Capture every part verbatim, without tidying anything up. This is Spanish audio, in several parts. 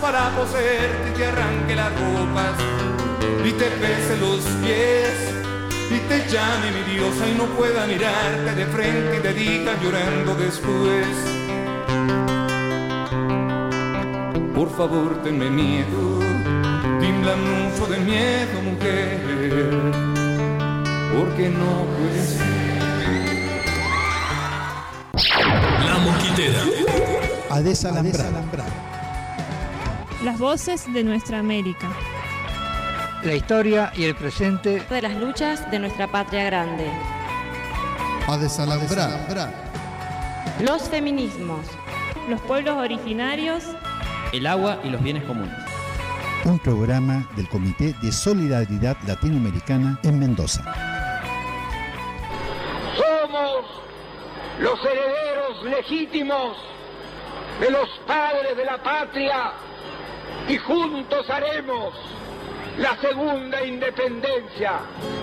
para poseerte y te arranque las ropas y te pese los pies y te llame mi diosa y no pueda mirarte de frente y te diga llorando después: por favor tenme miedo, tiembla mucho de miedo mujer, porque no puede ser. La Mosquitera. A desalambrar. Las voces de nuestra América. La historia y el presente de las luchas de nuestra patria grande. A desalambrar. Los feminismos. Los pueblos originarios. El agua y los bienes comunes. Un programa del Comité de Solidaridad Latinoamericana en Mendoza. Somos los herederos legítimos de los padres de la patria y juntos haremos la segunda independencia.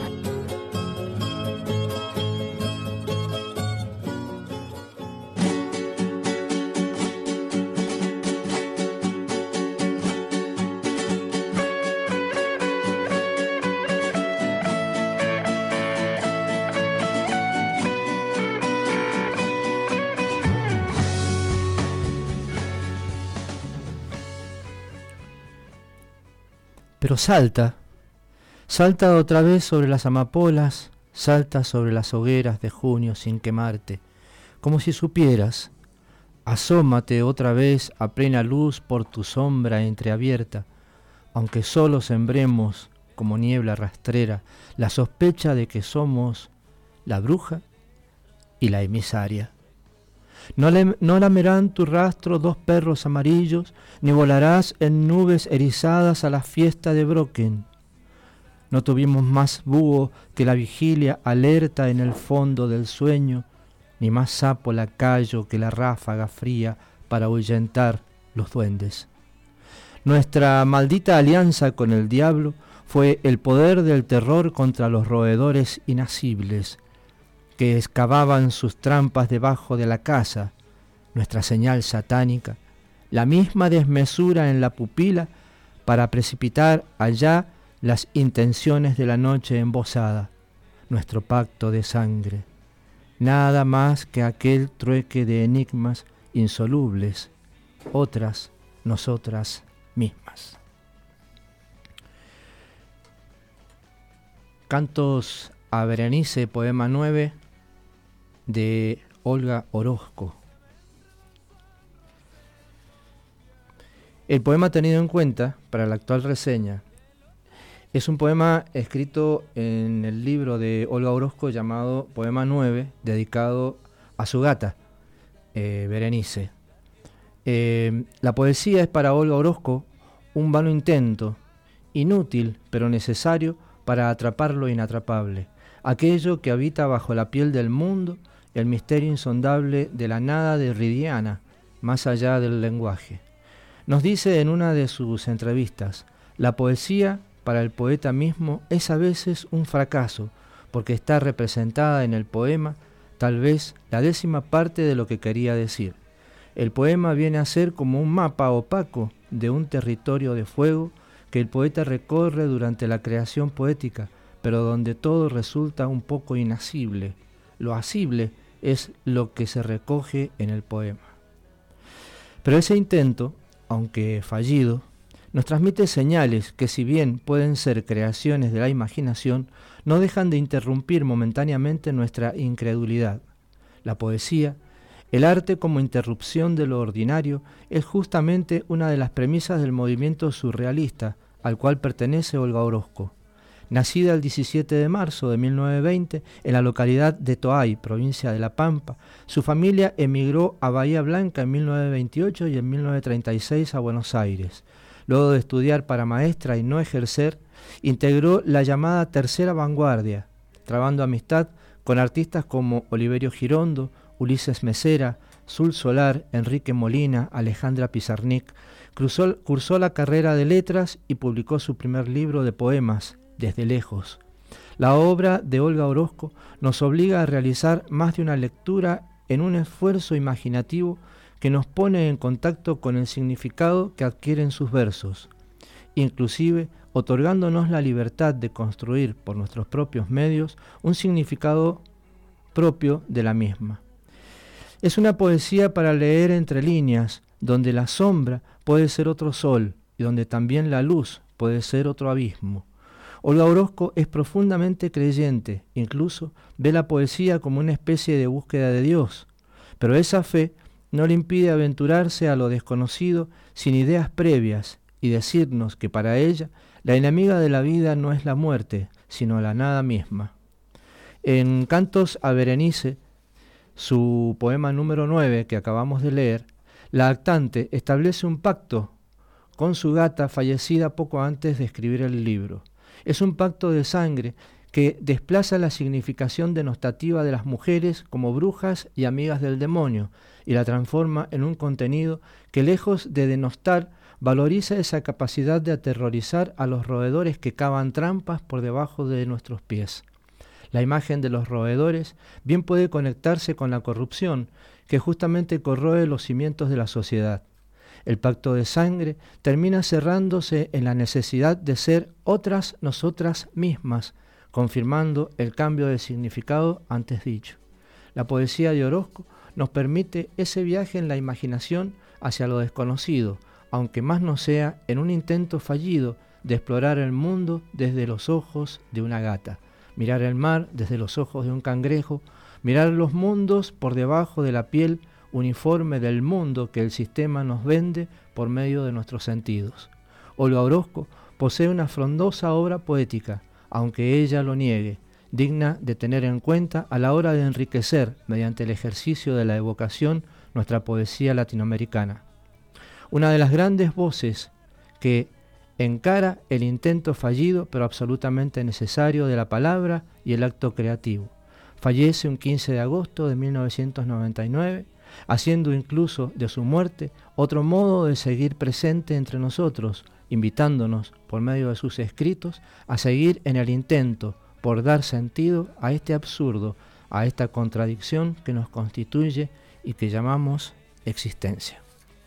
Pero salta, salta otra vez sobre las amapolas, salta sobre las hogueras de junio sin quemarte, como si supieras. Asómate otra vez a plena luz por tu sombra entreabierta, aunque solo sembremos, como niebla rastrera, la sospecha de que somos la bruja y la emisaria. No, le, no lamerán tu rastro dos perros amarillos, ni volarás en nubes erizadas a la fiesta de Brocken. No tuvimos más búho que la vigilia alerta en el fondo del sueño, ni más sapo lacayo que la ráfaga fría para ahuyentar los duendes. Nuestra maldita alianza con el diablo fue el poder del terror contra los roedores inacibles, que excavaban sus trampas debajo de la casa, nuestra señal satánica, la misma desmesura en la pupila para precipitar allá las intenciones de la noche embosada, nuestro pacto de sangre, nada más que aquel trueque de enigmas insolubles, otras nosotras mismas. Cantos a Berenice, poema nueve, de Olga Orozco. El poema tenido en cuenta para la actual reseña es un poema escrito en el libro de Olga Orozco llamado Poema nueve, dedicado a su gata, eh, Berenice. Eh, la poesía es para Olga Orozco un vano intento, inútil pero necesario para atrapar lo inatrapable, aquello que habita bajo la piel del mundo, el misterio insondable de la nada derridiana, más allá del lenguaje. Nos dice en una de sus entrevistas: la poesía para el poeta mismo es a veces un fracaso, porque está representada en el poema tal vez la décima parte de lo que quería decir. El poema viene a ser como un mapa opaco de un territorio de fuego que el poeta recorre durante la creación poética, pero donde todo resulta un poco inasible. Lo asible es lo que se recoge en el poema. Pero ese intento, aunque fallido, nos transmite señales que, si bien pueden ser creaciones de la imaginación, no dejan de interrumpir momentáneamente nuestra incredulidad. La poesía, el arte como interrupción de lo ordinario, es justamente una de las premisas del movimiento surrealista, al cual pertenece Olga Orozco. Nacida el diecisiete de marzo de mil novecientos veinte en la localidad de Toay, provincia de La Pampa, su familia emigró a Bahía Blanca en mil novecientos veintiocho y en mil novecientos treinta y seis a Buenos Aires. Luego de estudiar para maestra y no ejercer, integró la llamada Tercera Vanguardia, trabando amistad con artistas como Oliverio Girondo, Ulises Mesera, Sul Solar, Enrique Molina, Alejandra Pizarnik. Cursó, cursó la carrera de letras y publicó su primer libro de poemas, Desde lejos. La obra de Olga Orozco nos obliga a realizar más de una lectura en un esfuerzo imaginativo que nos pone en contacto con el significado que adquieren sus versos, inclusive otorgándonos la libertad de construir por nuestros propios medios un significado propio de la misma. Es una poesía para leer entre líneas, donde la sombra puede ser otro sol y donde también la luz puede ser otro abismo. Olga Orozco es profundamente creyente, incluso ve la poesía como una especie de búsqueda de Dios, pero esa fe no le impide aventurarse a lo desconocido sin ideas previas y decirnos que para ella la enemiga de la vida no es la muerte, sino la nada misma. En Cantos a Berenice, su poema número nueve que acabamos de leer, la actante establece un pacto con su gata fallecida poco antes de escribir el libro. Es un pacto de sangre que desplaza la significación denostativa de las mujeres como brujas y amigas del demonio y la transforma en un contenido que, lejos de denostar, valoriza esa capacidad de aterrorizar a los roedores que cavan trampas por debajo de nuestros pies. La imagen de los roedores bien puede conectarse con la corrupción que justamente corroe los cimientos de la sociedad. El pacto de sangre termina cerrándose en la necesidad de ser otras nosotras mismas, confirmando el cambio de significado antes dicho. La poesía de Orozco nos permite ese viaje en la imaginación hacia lo desconocido, aunque más no sea en un intento fallido de explorar el mundo desde los ojos de una gata, mirar el mar desde los ojos de un cangrejo, mirar los mundos por debajo de la piel uniforme del mundo que el sistema nos vende por medio de nuestros sentidos. Olga Orozco posee una frondosa obra poética, aunque ella lo niegue, digna de tener en cuenta a la hora de enriquecer, mediante el ejercicio de la evocación, nuestra poesía latinoamericana. Una de las grandes voces que encara el intento fallido pero absolutamente necesario de la palabra y el acto creativo. Fallece un quince de agosto de mil novecientos noventa y nueve, haciendo incluso de su muerte otro modo de seguir presente entre nosotros, invitándonos, por medio de sus escritos, a seguir en el intento por dar sentido a este absurdo, a esta contradicción que nos constituye y que llamamos existencia.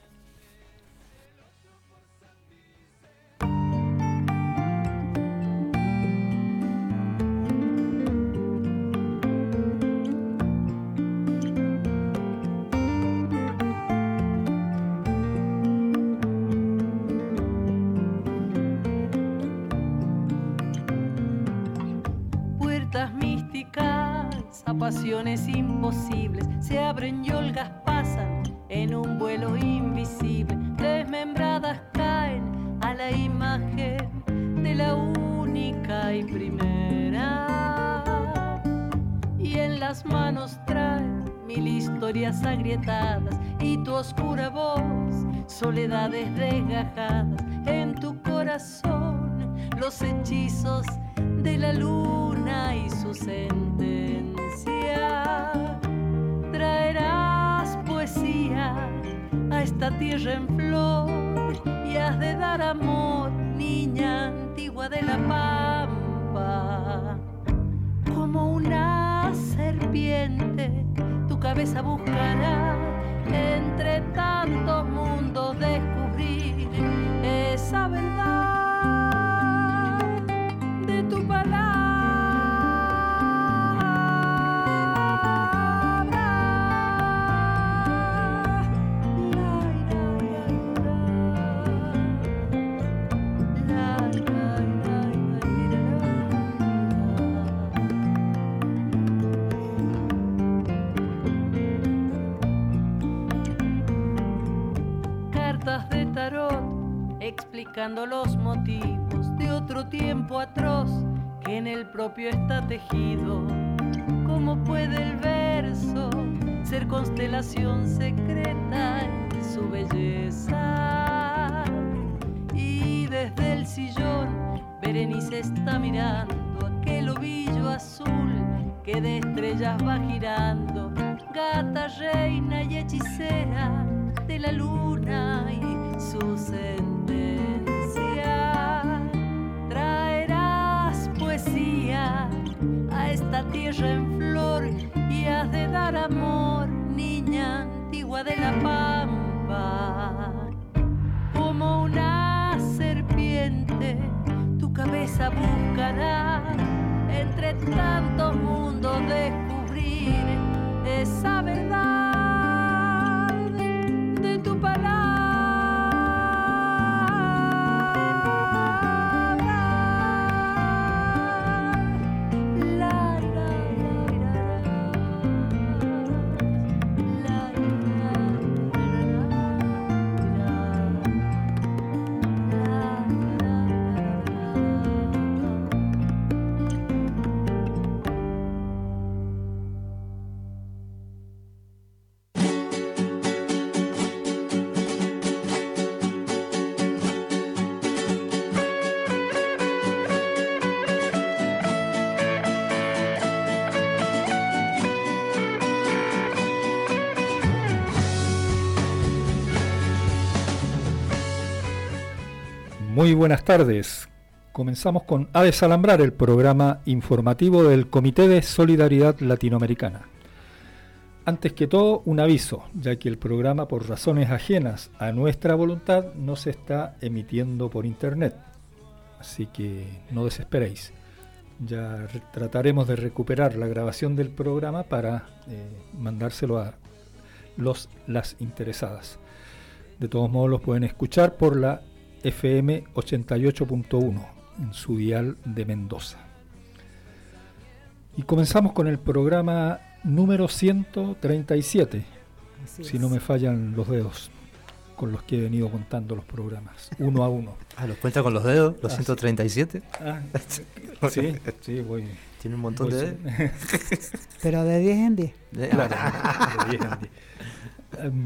Pasiones imposibles se abren y olgas pasan en un vuelo invisible. Desmembradas caen a la imagen de la única y primera. Y en las manos traen mil historias agrietadas y tu oscura voz, soledades desgajadas. En tu corazón los hechizos de la luna y su sentencia. Traerás poesía a esta tierra en flor y has de dar amor, niña antigua de la pampa. Como una serpiente tu cabeza buscará entre tantos mundos descubrir esa verdad de tu palabra. Explicando los motivos de otro tiempo atroz que en el propio está tejido. ¿Cómo puede el verso ser constelación secreta en su belleza? Y desde el sillón Berenice está mirando aquel ovillo azul que de estrellas va girando, gata, reina y hechicera de la luna y su sentencia. Traerás poesía a esta tierra en flor y has de dar amor, niña antigua de la pampa. Muy buenas tardes. Comenzamos con A Desalambrar, el programa informativo del Comité de Solidaridad Latinoamericana. Antes que todo, un aviso, ya que el programa, por razones ajenas a nuestra voluntad, no se está emitiendo por internet. Así que no desesperéis. Ya re- trataremos de recuperar la grabación del programa para eh, mandárselo a los las interesadas. De todos modos, los pueden escuchar por la F M ochenta y ocho punto uno en su dial de Mendoza. Y comenzamos con el programa número ciento treinta y siete, Así si es. No me fallan los dedos, con los que he venido contando los programas, uno a uno. Ah, ¿los cuenta con los dedos, los ah, ciento treinta y siete? Ah, sí, sí, voy. Tiene un montón voy de dedos. Pero de diez en diez. Claro, de diez en diez. Um,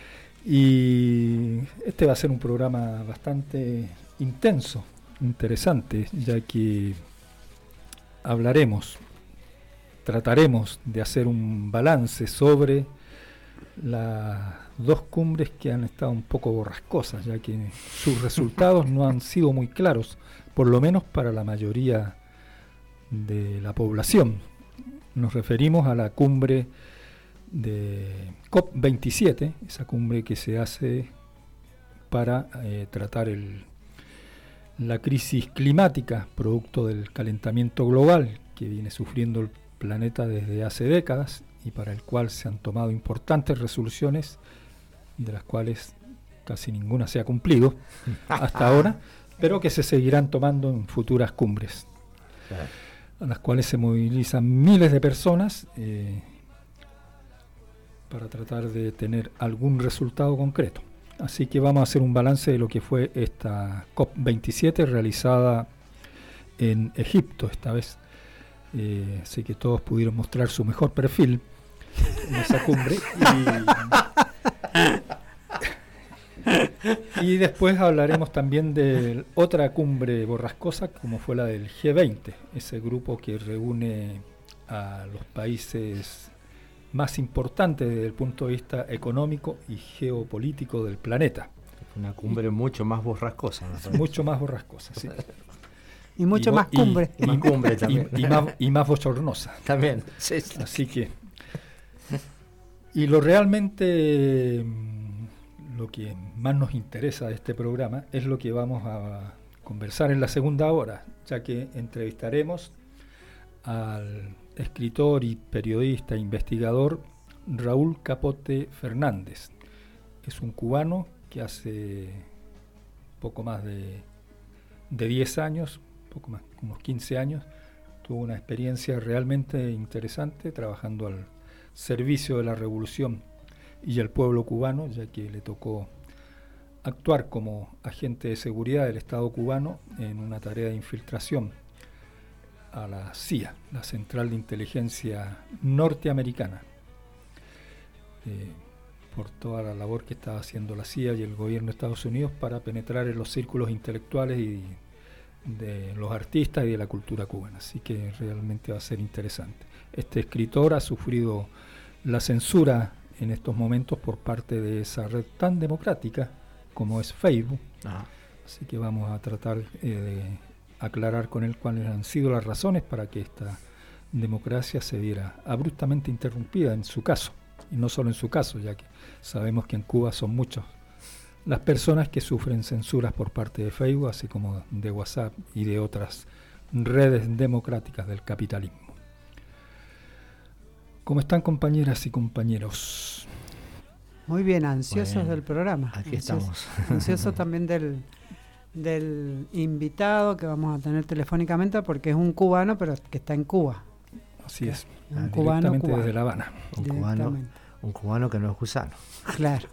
y este va a ser un programa bastante intenso, interesante, ya que hablaremos, trataremos de hacer un balance sobre las dos cumbres que han estado un poco borrascosas, ya que sus resultados no han sido muy claros, por lo menos para la mayoría de la población. Nos referimos a la cumbre de COP veintisiete, esa cumbre que se hace para eh, tratar el, la crisis climática producto del calentamiento global que viene sufriendo el planeta desde hace décadas y para el cual se han tomado importantes resoluciones, de las cuales casi ninguna se ha cumplido hasta ahora, pero que se seguirán tomando en futuras cumbres, a las cuales se movilizan miles de personas eh, para tratar de tener algún resultado concreto. Así que vamos a hacer un balance de lo que fue esta COP veintisiete realizada en Egipto esta vez. Eh, así que todos pudieron mostrar su mejor perfil en esa cumbre. Y, y después hablaremos también de otra cumbre borrascosa, como fue la del G veinte, ese grupo que reúne a los países más importantes desde el punto de vista económico y geopolítico del planeta. Una cumbre y, mucho más borrascosa, ¿no? Mucho más borrascosa, sí. Y mucho y más cumbre. Y, y, más cumbre también. Y, y, más, y más bochornosa. También, sí, sí. Así que... Y lo realmente... Lo que más nos interesa de este programa es lo que vamos a conversar en la segunda hora, ya que entrevistaremos al escritor y periodista e investigador Raúl Capote Fernández. Es un cubano que hace poco más de, de diez años, poco más, unos quince años, tuvo una experiencia realmente interesante trabajando al servicio de la revolución y el pueblo cubano, ya que le tocó actuar como agente de seguridad del Estado cubano en una tarea de infiltración a la C I A, la Central de Inteligencia Norteamericana, eh, por toda la labor que estaba haciendo la C I A y el gobierno de Estados Unidos para penetrar en los círculos intelectuales y de los artistas y de la cultura cubana. Así que realmente va a ser interesante. Este escritor ha sufrido la censura en estos momentos por parte de esa red tan democrática como es Facebook. Ah. Así que vamos a tratar eh, de aclarar con él cuáles han sido las razones para que esta democracia se viera abruptamente interrumpida en su caso, y no solo en su caso, ya que sabemos que en Cuba son muchas las personas que sufren censuras por parte de Facebook, así como de WhatsApp y de otras redes democráticas del capitalismo. ¿Cómo están, compañeras y compañeros? Muy bien, ansiosos bien. Del programa. Aquí Ansioso, estamos. Ansiosos también del, del invitado que vamos a tener telefónicamente, porque es un cubano, pero que está en Cuba. Así es. Un ah, cubano, directamente cubano. Desde La Habana. Un cubano, un cubano que no es gusano. Claro.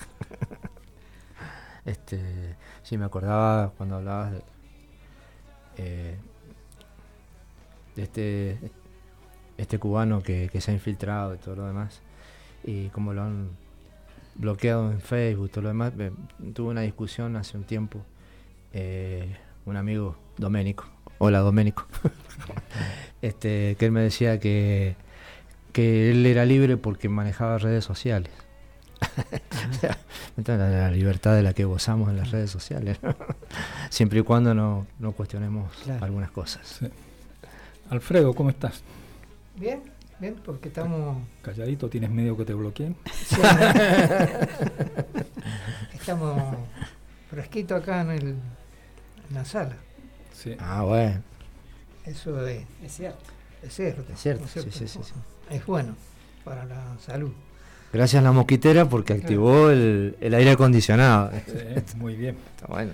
este, sí, me acordaba cuando hablabas de, eh, de este... este cubano que, que se ha infiltrado y todo lo demás, y como lo han bloqueado en Facebook y todo lo demás. Eh, tuve una discusión hace un tiempo, eh, un amigo, Doménico, hola Doménico, este, que él me decía que, que él era libre porque manejaba redes sociales, la, la libertad de la que gozamos en las redes sociales, ¿no? Siempre y cuando no, no cuestionemos claro. algunas cosas. Sí. Alfredo, ¿cómo estás? Bien, bien, porque estamos... Calladito, ¿tienes medio que te bloqueen? Sí. Estamos fresquitos acá en, el, en la sala. Sí. Ah, bueno. Eso es, es cierto. Es cierto. Es cierto, es, cierto. Sí, sí, sí, sí. Es bueno para la salud. Gracias a la mosquitera porque activó el, el aire acondicionado. Sí, muy bien. Está bueno.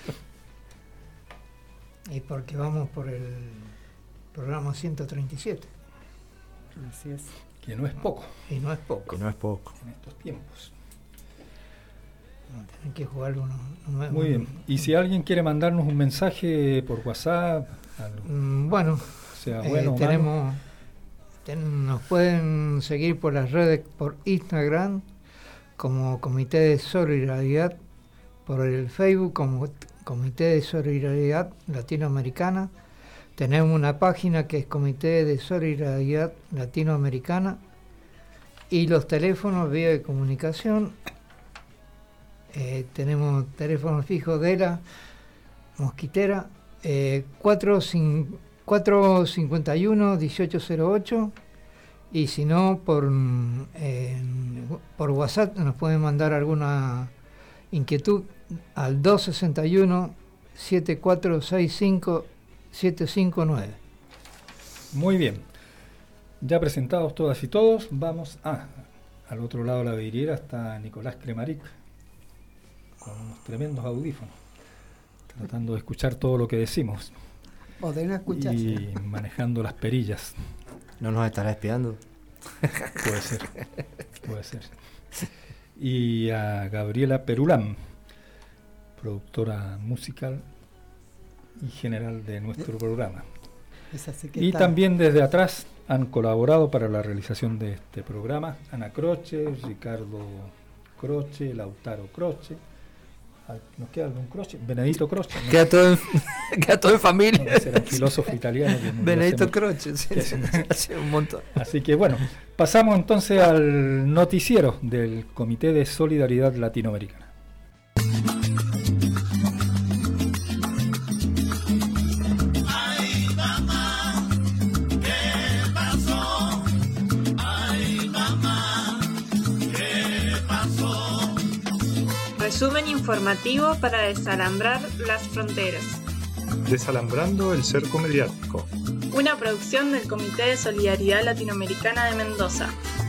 Y porque vamos por el programa ciento treinta y siete. Así es. Que no es poco. Y no es poco. Que no es poco. En estos tiempos. No, tienen que jugar uno. uno muy bien. Y si alguien quiere mandarnos un mensaje por WhatsApp. Algo, mm, bueno. Sea bueno eh, tenemos... Ten, nos pueden seguir por las redes, por Instagram como Comité de Solidaridad, por el Facebook como Comité de Solidaridad Latinoamericana. Tenemos una página que es Comité de Solidaridad Latinoamericana y los teléfonos vía de comunicación. Eh, tenemos teléfono fijo de la mosquitera eh, cuatro cinco cinco uno, dieciocho cero ocho y si no por eh, por WhatsApp nos pueden mandar alguna inquietud al dos sesenta y uno, setenta y cuatro sesenta y cinco, setecientos cincuenta y nueve. Muy bien, ya presentados todas y todos, vamos a al otro lado de la vidriera está Nicolás Cremaric con unos tremendos audífonos tratando de escuchar todo lo que decimos. O de no escuchar. Y manejando las perillas. ¿No nos estará espiando? Puede ser, puede ser. Y a Gabriela Perulán, productora musical y general de nuestro programa. Es así que y está. También desde atrás han colaborado para la realización de este programa Ana Croce, Ricardo Croce, Lautaro Croce. Nos queda algún Croce, Benedito Croce. ¿No? Queda, todo en, queda todo en familia. No, será un filósofo italiano. Benedito Croce, sí, sí, hace un montón. Así que bueno, pasamos entonces al noticiero del Comité de Solidaridad Latinoamericana. Resumen informativo para desalambrar las fronteras. Desalambrando el cerco mediático. Una producción del Comité de Solidaridad Latinoamericana de Mendoza.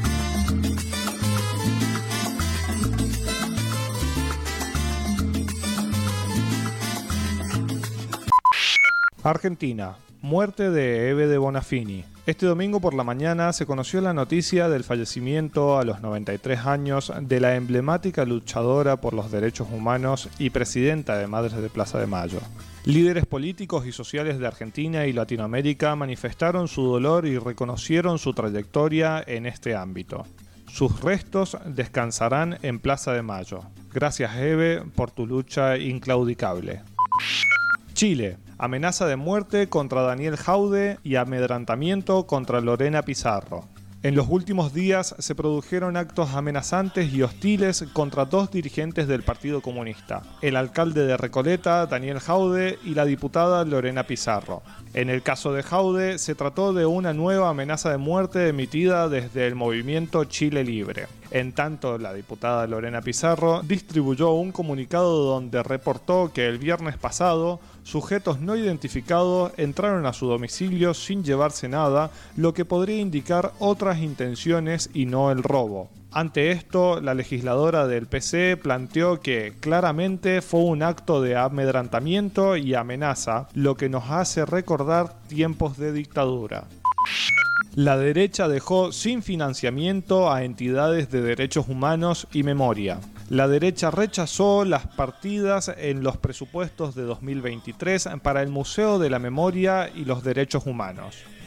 Argentina. Muerte de Eve de Bonafini. Este domingo por la mañana se conoció la noticia del fallecimiento a los noventa y tres años de la emblemática luchadora por los derechos humanos y presidenta de Madres de Plaza de Mayo. Líderes políticos y sociales de Argentina y Latinoamérica manifestaron su dolor y reconocieron su trayectoria en este ámbito. Sus restos descansarán en Plaza de Mayo. Gracias, Eve, por tu lucha inclaudicable. Chile. Amenaza de muerte contra Daniel Jaude y amedrantamiento contra Lorena Pizarro. En los últimos días se produjeron actos amenazantes y hostiles contra dos dirigentes del Partido Comunista, el alcalde de Recoleta, Daniel Jaude, y la diputada Lorena Pizarro. En el caso de Jaude, se trató de una nueva amenaza de muerte emitida desde el movimiento Chile Libre. En tanto, la diputada Lorena Pizarro distribuyó un comunicado donde reportó que el viernes pasado, sujetos no identificados entraron a su domicilio sin llevarse nada, lo que podría indicar otras intenciones y no el robo. Ante esto, la legisladora del P C planteó que claramente fue un acto de amedrantamiento y amenaza, lo que nos hace recordar tiempos de dictadura. La derecha dejó sin financiamiento a entidades de derechos humanos y memoria. La derecha rechazó las partidas en los presupuestos de dos mil veintitrés para el Museo de la Memoria y los Derechos Humanos.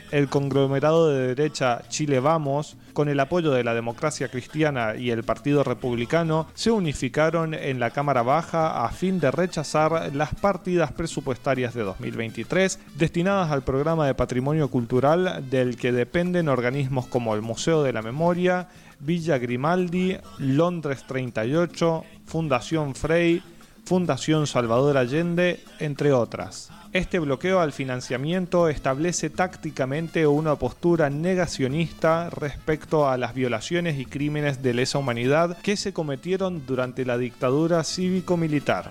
el conglomerado de derecha Chile Vamos, con el apoyo de la Democracia Cristiana y el Partido Republicano, se unificaron en la Cámara Baja a fin de rechazar las partidas presupuestarias de dos mil veintitrés destinadas al programa de patrimonio cultural del que dependen organismos como el Museo de la Memoria, Villa Grimaldi, Londres treinta y ocho, Fundación Frey, Fundación Salvador Allende, entre otras. Este bloqueo al financiamiento establece tácticamente una postura negacionista respecto a las violaciones y crímenes de lesa humanidad que se cometieron durante la dictadura cívico-militar.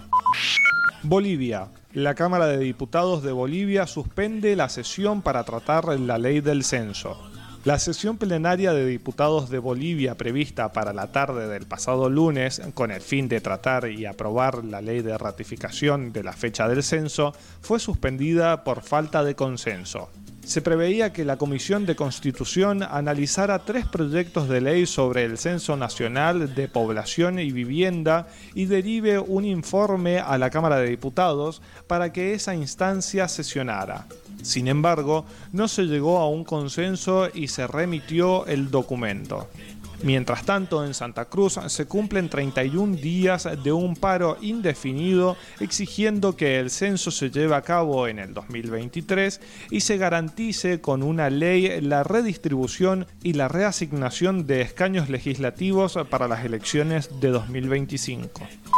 Bolivia. La Cámara de Diputados de Bolivia suspende la sesión para tratar la ley del censo. La sesión plenaria de diputados de Bolivia prevista para la tarde del pasado lunes, con el fin de tratar y aprobar la ley de ratificación de la fecha del censo, fue suspendida por falta de consenso. Se preveía que la Comisión de Constitución analizara tres proyectos de ley sobre el Censo Nacional de Población y Vivienda y derive un informe a la Cámara de Diputados para que esa instancia sesionara. Sin embargo, no se llegó a un consenso y se remitió el documento. Mientras tanto, en Santa Cruz se cumplen treinta y un días de un paro indefinido exigiendo que el censo se lleve a cabo en el dos mil veintitrés y se garantice con una ley la redistribución y la reasignación de escaños legislativos para las elecciones de dos mil veinticinco.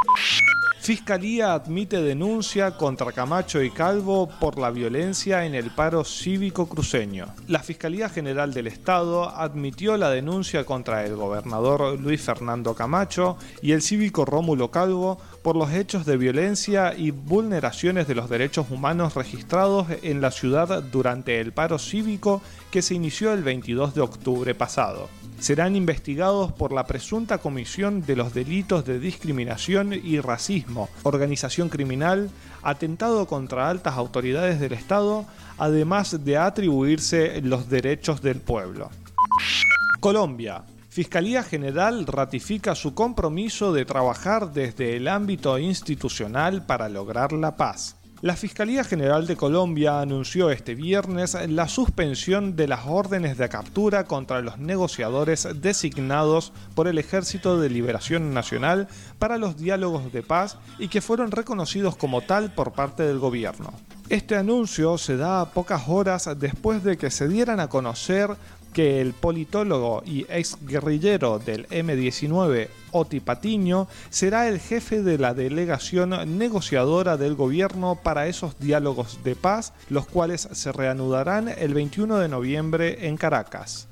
Fiscalía admite denuncia contra Camacho y Calvo por la violencia en el paro cívico cruceño. La Fiscalía General del Estado admitió la denuncia contra el gobernador Luis Fernando Camacho y el cívico Rómulo Calvo por los hechos de violencia y vulneraciones de los derechos humanos registrados en la ciudad durante el paro cívico que se inició el veintidós de octubre pasado. Serán investigados por la presunta comisión de los delitos de discriminación y racismo, organización criminal, atentado contra altas autoridades del Estado, además de atribuirse los derechos del pueblo. Colombia. Fiscalía General ratifica su compromiso de trabajar desde el ámbito institucional para lograr la paz. La Fiscalía General de Colombia anunció este viernes la suspensión de las órdenes de captura contra los negociadores designados por el Ejército de Liberación Nacional para los diálogos de paz y que fueron reconocidos como tal por parte del gobierno. Este anuncio se da a pocas horas después de que se dieran a conocer que el politólogo y exguerrillero del eme diecinueve, Oti Patiño, será el jefe de la delegación negociadora del gobierno para esos diálogos de paz, los cuales se reanudarán el veintiuno de noviembre en Caracas.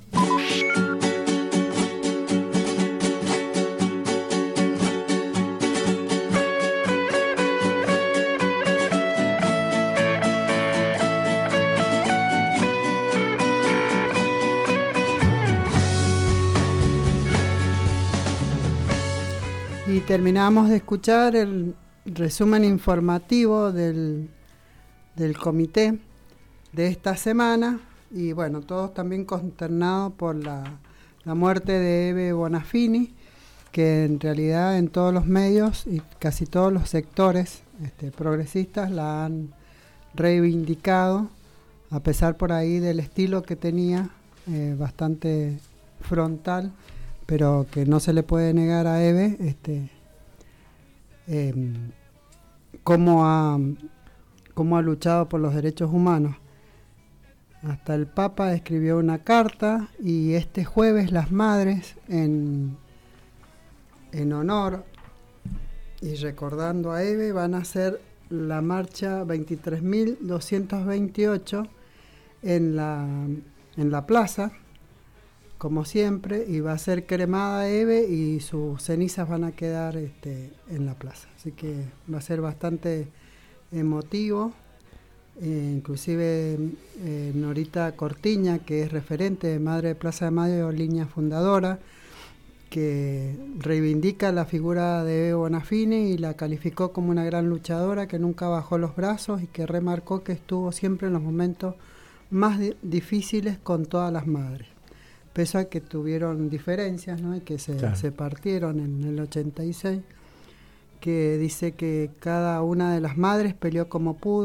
Y terminamos de escuchar el resumen informativo del, del comité de esta semana y bueno, todos también consternados por la, la muerte de Eve Bonafini, que en realidad en todos los medios y casi todos los sectores este, progresistas la han reivindicado, a pesar por ahí del estilo que tenía, eh, bastante frontal, pero que no se le puede negar a Eve este, eh, cómo, ha, cómo ha luchado por los derechos humanos. Hasta el Papa escribió una carta y este jueves las madres, en, en honor y recordando a Eve, van a hacer la marcha veintitrés mil doscientos veintiocho en la, en la plaza, como siempre, y va a ser cremada Eve y sus cenizas van a quedar este, en la plaza. Así que va a ser bastante emotivo. Eh, inclusive eh, Norita Cortiña, que es referente de Madre de Plaza de Mayo, línea fundadora, que reivindica la figura de Eve Bonafini y la calificó como una gran luchadora que nunca bajó los brazos y que remarcó que estuvo siempre en los momentos más di- difíciles con todas las madres. Pese a que tuvieron diferencias, ¿no? Y que se, claro. se partieron en el ochenta y seis, que dice que cada una de las madres peleó como pudo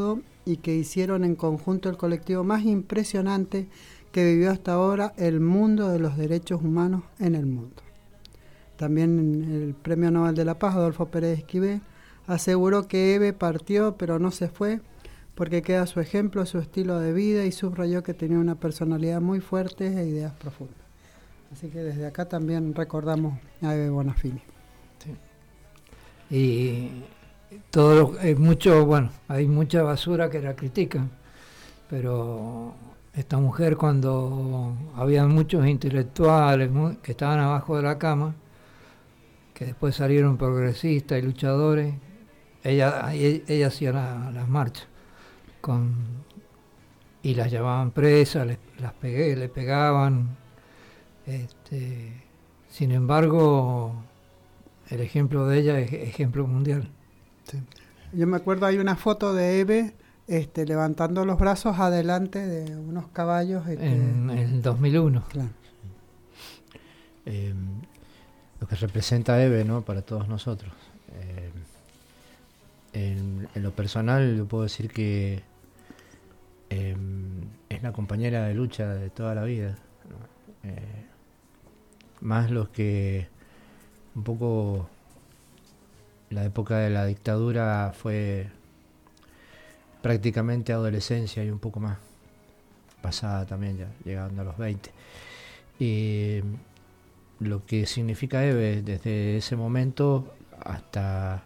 y que hicieron en conjunto el colectivo más impresionante que vivió hasta ahora el mundo de los derechos humanos en el mundo. También el Premio Nobel de la Paz, Adolfo Pérez Esquivel, aseguró que Eve partió pero no se fue porque queda su ejemplo, su estilo de vida, y subrayó que tenía una personalidad muy fuerte e ideas profundas. Así que desde acá también recordamos a Eve Bonafini. Sí. Y todo lo, es mucho, bueno, hay mucha basura que la critican, pero esta mujer, cuando había muchos intelectuales que estaban abajo de la cama, que después salieron progresistas y luchadores, ella, ella hacía la, las marchas con, y las llevaban presas, les, las pegué, le pegaban. Este, sin embargo, el ejemplo de ella es ejemplo mundial. Sí. Yo me acuerdo, hay una foto de Eve este, levantando los brazos adelante de unos caballos. Este, en el dos mil uno. Claro. Eh, lo que representa Eve, ¿no?, para todos nosotros. Eh, en, en lo personal, yo puedo decir que eh, es la compañera de lucha de toda la vida, ¿no? Eh, más los que un poco la época de la dictadura fue prácticamente adolescencia y un poco más pasada también, ya llegando a los veinte. Y lo que significa Eve desde ese momento hasta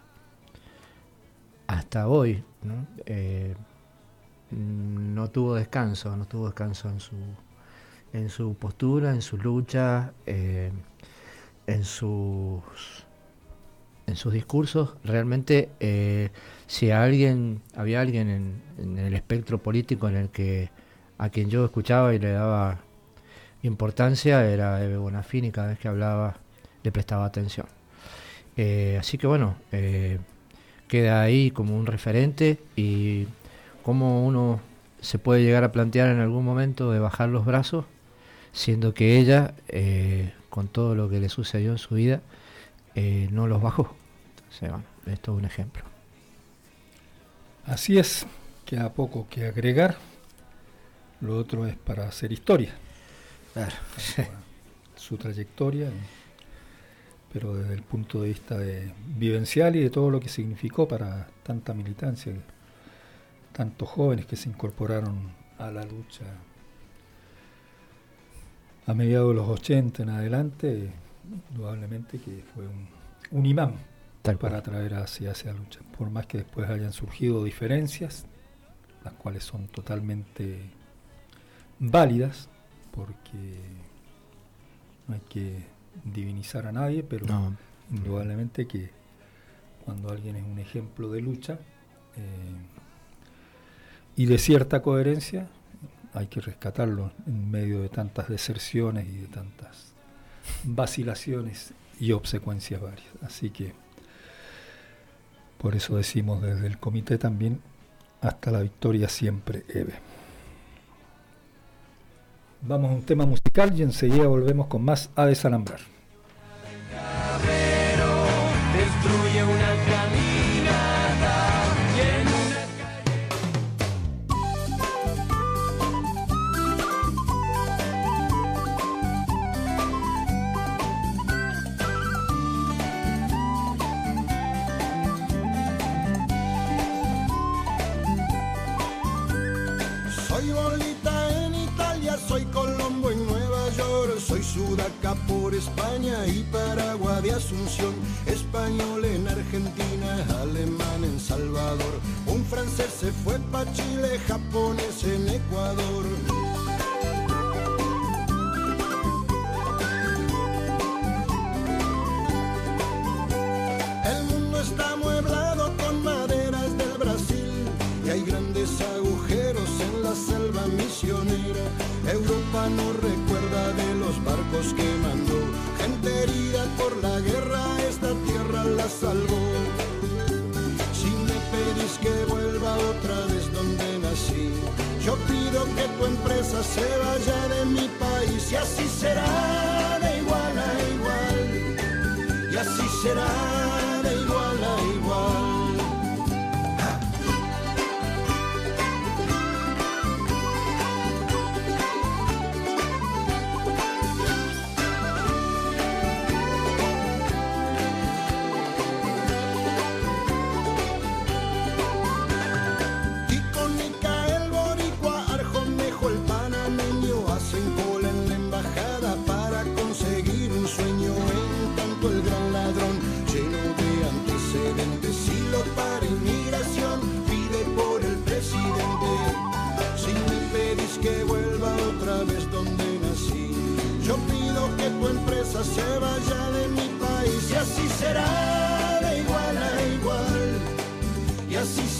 hasta hoy, ¿no? Eh, no tuvo descanso, no tuvo descanso en su en su postura, en su lucha, eh, en sus en sus discursos. Realmente, eh, si alguien había alguien en, en el espectro político en el que a quien yo escuchaba y le daba importancia, era Eve Bonafini. Cada vez que hablaba le prestaba atención. Eh, así que bueno, eh, queda ahí como un referente, y cómo uno se puede llegar a plantear en algún momento de bajar los brazos, siendo que ella, eh, con todo lo que le sucedió en su vida, eh, no los bajó. Entonces, bueno, esto es un ejemplo. Así es, queda poco que agregar. Lo otro es para hacer historia. Claro. Su trayectoria, pero desde el punto de vista de vivencial y de todo lo que significó para tanta militancia, tantos jóvenes que se incorporaron a la lucha a mediados de los ochenta en adelante, indudablemente que fue un, un imán Tal para atraer hacia esa lucha. Por más que después hayan surgido diferencias, las cuales son totalmente válidas, porque no hay que divinizar a nadie, pero no. Indudablemente que cuando alguien es un ejemplo de lucha eh, y de cierta coherencia, hay que rescatarlo en medio de tantas deserciones y de tantas vacilaciones y obsecuencias varias. Así que por eso decimos desde el comité también, hasta la victoria siempre, Eve. Vamos a un tema musical y enseguida volvemos con más A Desalambrar. Destruye una caminata y en una Soy Bolita en Italia, soy Colombo en Nueva York, soy Sudaca por España y Paraguay de Asunción, español en Argentina, alemán en Salvador, un francés se fue pa' Chile, japonés en Ecuador. El mundo está amueblado con maderas del Brasil y hay grandes agujeros en la selva misionera. Europa no recuerda de los barcos que mandó, gente herida por la guerra, esta tierra la salvó. Si me pedís que vuelva otra vez donde nací, yo pido que tu empresa se vaya de mi país, y así será de igual a igual, y así será de igual a igual.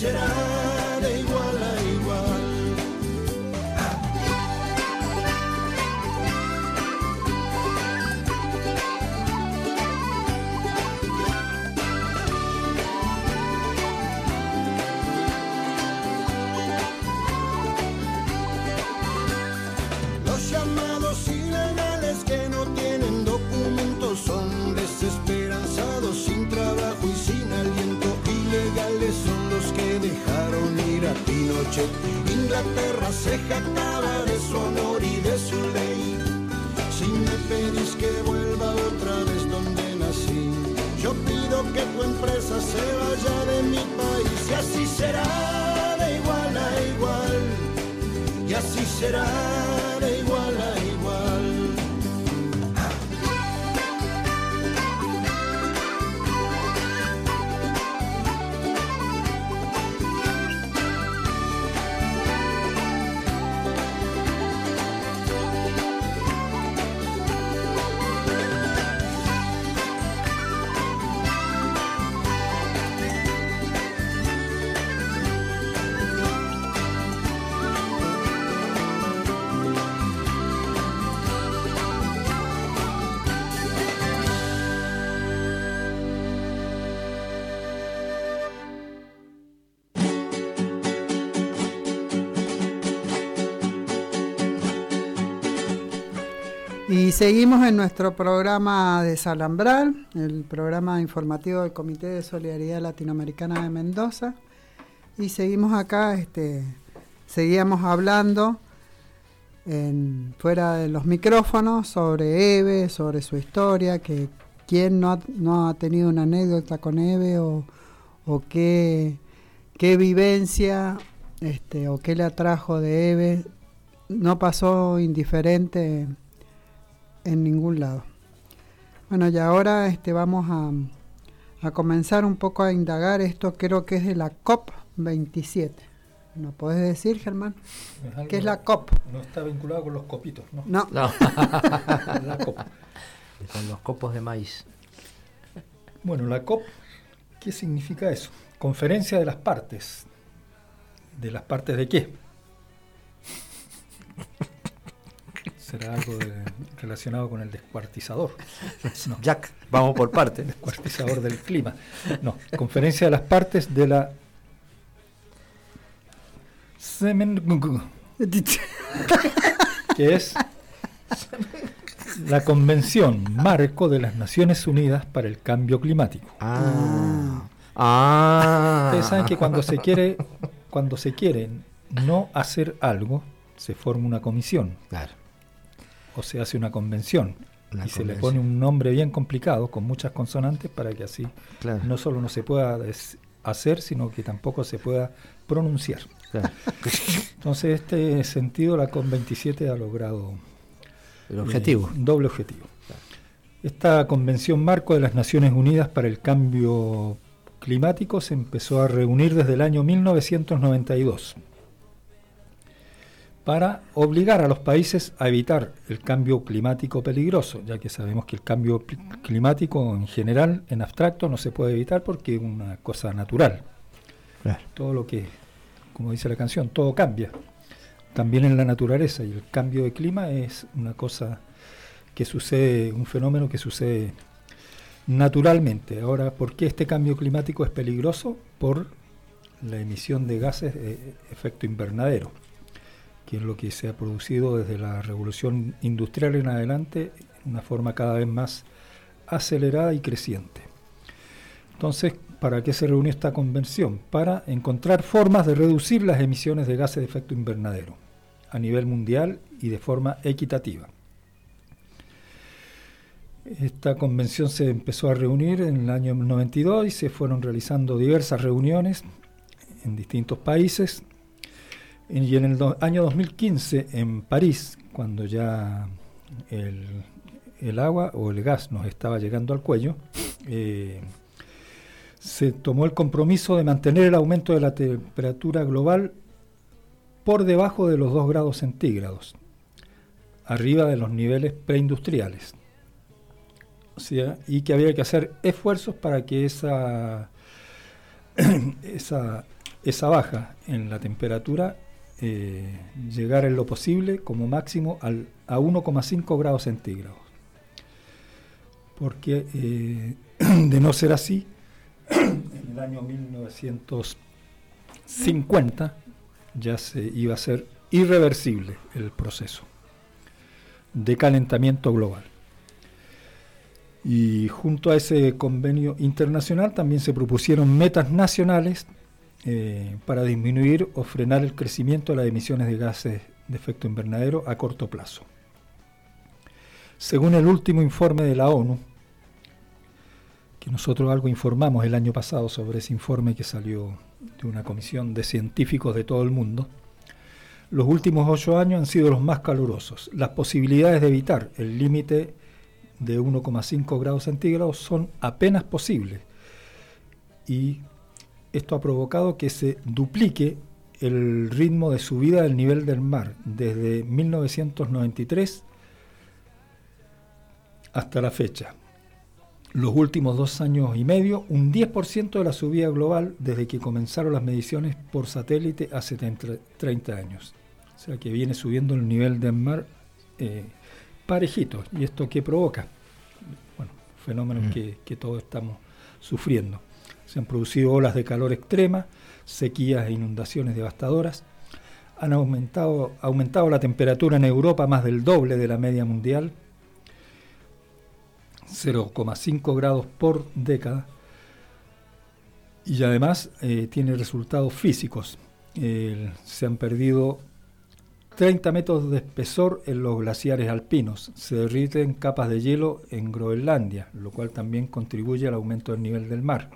será de igual a igual. Los llamados ilegales que no tienen documentos son desesperanzados, sin trabajo y sin aliento. Ilegales son los que dejaron ir a Pinochet. Inglaterra se jactaba de su honor y de su ley. Si me pedís que vuelva otra vez donde nací, yo pido que tu empresa se vaya de mi país. Y así será de igual a igual, y así será de igual a igual. Y seguimos en nuestro programa Desalambrar, el programa informativo del Comité de Solidaridad Latinoamericana de Mendoza. Y seguimos acá, este, seguíamos hablando en, fuera de los micrófonos sobre Eve, sobre su historia, que quién no ha, no ha tenido una anécdota con Eve o, o qué, qué vivencia este, o qué le atrajo de Eve. No pasó indiferente en ningún lado. Bueno, y ahora este, vamos a, a comenzar un poco a indagar esto, creo que es de la COP veintisiete. ¿Nos podés decir, Germán? Es ¿Qué es la COP? No está vinculado con los copitos, ¿no? No. No. La COP. Con los copos de maíz. Bueno, la COP, ¿qué significa eso? Conferencia de las partes. ¿De las partes de qué? ¿Será algo de, relacionado con el descuartizador? No. Jack, vamos por partes. Descuartizador del clima. No, conferencia de las partes de la que es la Convención Marco de las Naciones Unidas para el Cambio Climático. Ah. Ah. Ustedes saben que cuando se quiere, cuando se quiere no hacer algo, se forma una comisión. Claro. O se hace una convención. Una y convención. Se le pone un nombre bien complicado, con muchas consonantes, para que así claro. no solo no se pueda des- hacer, sino que tampoco se pueda pronunciar. Claro. Entonces, en este sentido, la COP veintisiete ha logrado el objetivo. Eh, doble objetivo. Claro. Esta Convención Marco de las Naciones Unidas para el Cambio Climático se empezó a reunir desde el año mil novecientos noventa y dos. Para obligar a los países a evitar el cambio climático peligroso, ya que sabemos que el cambio climático en general, en abstracto, no se puede evitar porque es una cosa natural. Claro. Todo lo que, como dice la canción, todo cambia, también en la naturaleza, y el cambio de clima es una cosa que sucede, un fenómeno que sucede naturalmente. Ahora, ¿por qué este cambio climático es peligroso? Por la emisión de gases de efecto invernadero, que es lo que se ha producido desde la revolución industrial en adelante, de una forma cada vez más acelerada y creciente. Entonces, ¿para qué se reunió esta convención? Para encontrar formas de reducir las emisiones de gases de efecto invernadero a nivel mundial y de forma equitativa. Esta convención se empezó a reunir en el año noventa y dos y se fueron realizando diversas reuniones en distintos países. Y en el do, año dos mil quince, en París, cuando ya el, el agua o el gas nos estaba llegando al cuello, eh, se tomó el compromiso de mantener el aumento de la temperatura global por debajo de los dos grados centígrados, arriba de los niveles preindustriales. O sea, y que había que hacer esfuerzos para que esa, esa esa baja en la temperatura eh, llegar en lo posible como máximo al, a uno coma cinco grados centígrados. Porque eh, de no ser así, en el año mil novecientos cincuenta ya se iba a ser irreversible el proceso de calentamiento global. Y junto a ese convenio internacional también se propusieron metas nacionales eh, para disminuir o frenar el crecimiento de las emisiones de gases de efecto invernadero a corto plazo. Según el último informe de la ONU, que nosotros algo informamos el año pasado sobre ese informe que salió de una comisión de científicos de todo el mundo, los últimos ocho años han sido los más calurosos. Las posibilidades de evitar el límite de uno coma cinco grados centígrados son apenas posibles. Y esto ha provocado que se duplique el ritmo de subida del nivel del mar desde mil novecientos noventa y tres hasta la fecha. Los últimos dos años y medio, un diez por ciento de la subida global desde que comenzaron las mediciones por satélite hace treinta años. O sea que viene subiendo el nivel del mar eh, parejito. ¿Y esto qué provoca? Bueno, fenómenos mm. que, que todos estamos sufriendo. Se han producido olas de calor extrema, sequías e inundaciones devastadoras. Han aumentado, aumentado la temperatura en Europa más del doble de la media mundial, cero coma cinco grados por década, y además eh, tiene resultados físicos. Eh, se han perdido treinta metros de espesor en los glaciares alpinos, se derriten capas de hielo en Groenlandia, lo cual también contribuye al aumento del nivel del mar.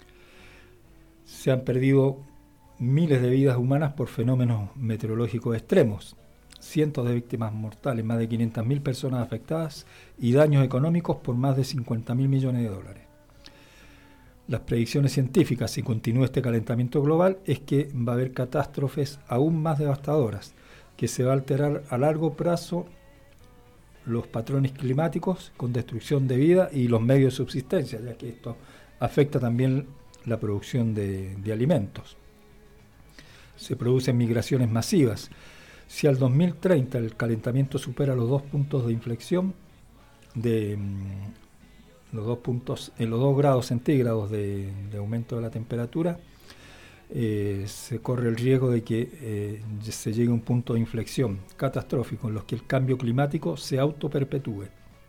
Se han perdido miles de vidas humanas por fenómenos meteorológicos extremos, cientos de víctimas mortales, más de quinientas mil personas afectadas y daños económicos por más de cincuenta mil millones de dólares. Las predicciones científicas, si continúa este calentamiento global, es que va a haber catástrofes aún más devastadoras, que se va a alterar a largo plazo los patrones climáticos con destrucción de vida y los medios de subsistencia, ya que esto afecta también la producción de, de alimentos. Se producen migraciones masivas. Si al dos mil treinta el calentamiento supera los dos puntos de inflexión, de mm, los dos puntos, en los dos grados centígrados de, de aumento de la temperatura, eh, se corre el riesgo de que eh, se llegue a un punto de inflexión catastrófico en los que el cambio climático se autoperpetúe,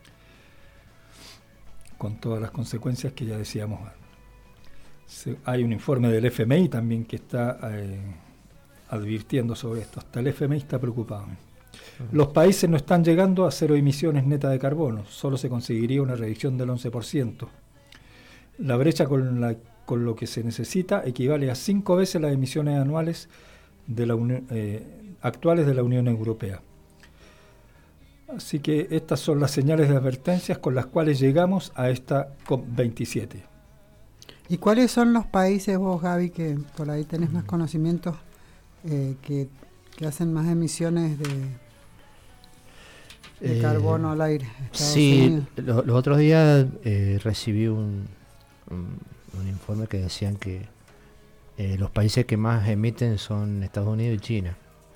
con todas las consecuencias que ya decíamos antes. Se, hay un informe del F M I también que está eh, advirtiendo sobre esto. Hasta el F M I está preocupado. Los países no están llegando a cero emisiones netas de carbono, solo se conseguiría una reducción del once por ciento. La brecha con, la, con lo que se necesita equivale a cinco veces las emisiones anuales de la Unión, eh, actuales de la Unión Europea. Así que estas son las señales de advertencias con las cuales llegamos a esta COP veintisiete. ¿Y cuáles son los países, vos, Gaby, que por ahí tenés más conocimientos, eh, que, que hacen más emisiones de, de eh, carbono al aire? Estados sí, lo, los otros días eh, recibí un, un, un informe que decían que eh, los países que más emiten son Estados Unidos y China.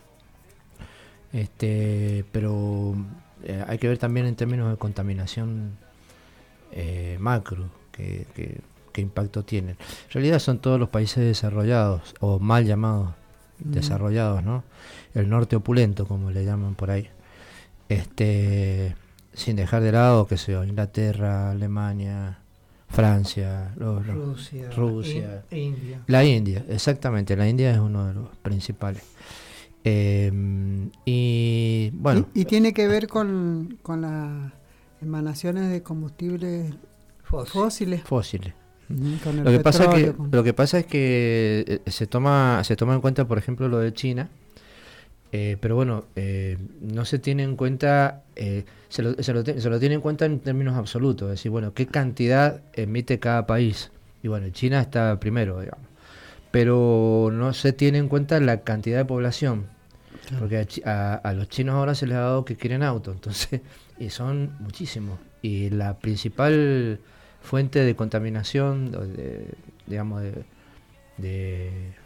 Este, pero eh, hay que ver también en términos de contaminación eh, macro, que, que qué impacto tienen. En realidad son todos los países desarrollados, o mal llamados mm. desarrollados, ¿no? El norte opulento, como le llaman por ahí. Este, sin dejar de lado, que sea Inglaterra, Alemania, Francia, los, los, Rusia, Rusia in, India. La India, exactamente, la India es uno de los principales. Eh, y bueno. Y, y tiene que ver con, con las emanaciones de combustibles fósiles. Fósiles. Con el lo que pasa petróleo, que con... lo que pasa es que eh, se toma se toma en cuenta, por ejemplo, lo de China, eh, pero bueno, eh, no se tiene en cuenta, eh, se, lo, se, lo te, se lo tiene en cuenta en términos absolutos, es decir, bueno, qué cantidad emite cada país, y bueno, China está primero, digamos, pero no se tiene en cuenta la cantidad de población, claro. Porque a, a, a los chinos ahora se les ha dado que quieren auto, entonces, y son muchísimos, y la principal fuente de contaminación, de, digamos, de, de,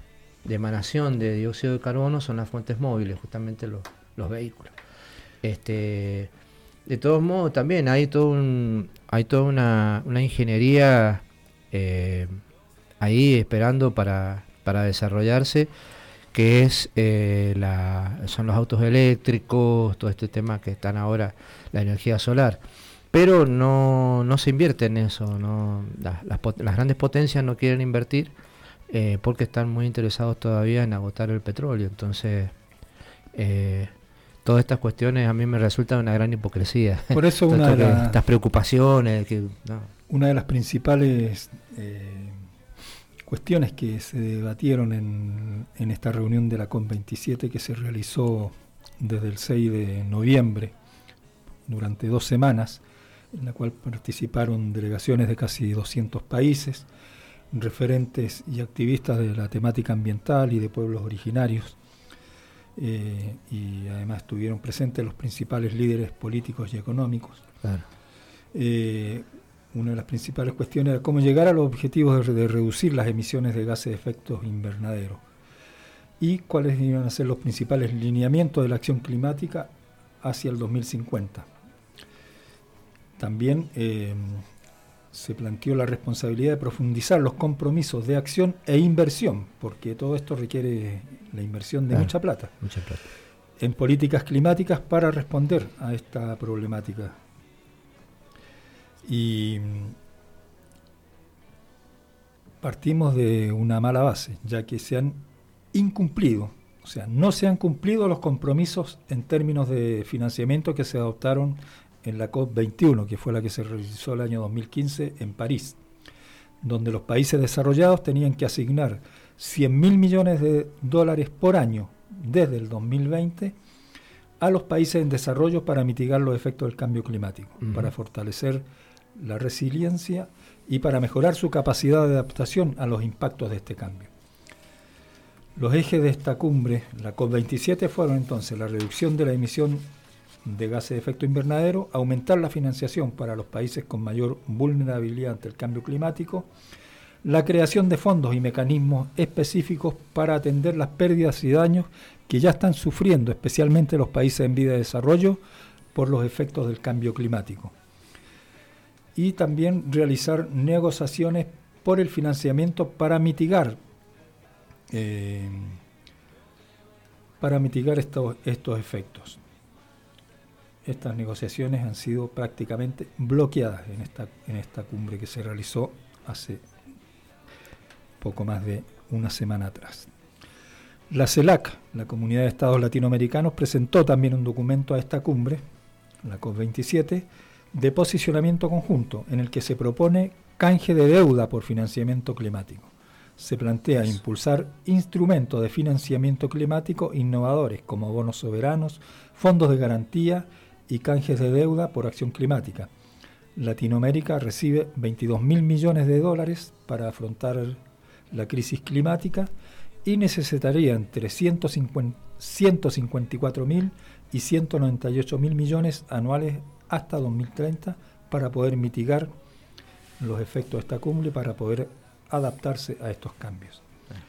de emanación de dióxido de carbono son las fuentes móviles, justamente los, los vehículos. Este, de todos modos, también hay todo un, hay toda una, una ingeniería eh, ahí esperando para, para desarrollarse, que es eh, la, son los autos eléctricos, todo este tema que están ahora, la energía solar. Pero no, no se invierte en eso, no, las, las, las grandes potencias no quieren invertir eh, porque están muy interesados todavía en agotar el petróleo. Entonces, eh, todas estas cuestiones a mí me resultan una gran hipocresía. Por eso una de la, estas preocupaciones. Que, no. Una de las principales eh, cuestiones que se debatieron en, en esta reunión de la COP veintisiete que se realizó desde el seis de noviembre durante dos semanas, en la cual participaron delegaciones de casi doscientos países, referentes y activistas de la temática ambiental y de pueblos originarios, eh, y además estuvieron presentes los principales líderes políticos y económicos. Claro. Eh, una de las principales cuestiones era cómo llegar a los objetivos de, de reducir las emisiones de gases de efecto invernadero y cuáles iban a ser los principales lineamientos de la acción climática hacia el dos mil cincuenta. También eh, se planteó la responsabilidad de profundizar los compromisos de acción e inversión, porque todo esto requiere la inversión de claro, mucha plata, mucha plata en políticas climáticas para responder a esta problemática. Y partimos de una mala base, ya que se han incumplido, o sea, no se han cumplido los compromisos en términos de financiamiento que se adoptaron en la COP veintiuno, que fue la que se realizó el año dos mil quince en París, donde los países desarrollados tenían que asignar cien mil millones de dólares por año desde el dos mil veinte a los países en desarrollo para mitigar los efectos del cambio climático, uh-huh. para fortalecer la resiliencia y para mejorar su capacidad de adaptación a los impactos de este cambio. Los ejes de esta cumbre, la COP veintisiete, fueron entonces la reducción de la emisión de gases de efecto invernadero, aumentar la financiación para los países con mayor vulnerabilidad ante el cambio climático, la creación de fondos y mecanismos específicos para atender las pérdidas y daños que ya están sufriendo, especialmente los países en vía de desarrollo, por los efectos del cambio climático. Y también realizar negociaciones por el financiamiento para mitigar eh, para mitigar estos, estos efectos. Estas negociaciones han sido prácticamente bloqueadas en esta, en esta cumbre que se realizó hace poco más de una semana atrás. La CELAC, la Comunidad de Estados Latinoamericanos, presentó también un documento a esta cumbre, la COP veintisiete, de posicionamiento conjunto, en el que se propone canje de deuda por financiamiento climático. Se plantea impulsar instrumentos de financiamiento climático innovadores como bonos soberanos, fondos de garantía y canjes de deuda por acción climática. Latinoamérica recibe veintidós mil millones de dólares para afrontar la crisis climática y necesitaría entre ciento cincuenta y cuatro mil y ciento noventa y ocho mil millones anuales hasta dos mil treinta para poder mitigar los efectos de esta cumbre, para poder adaptarse a estos cambios.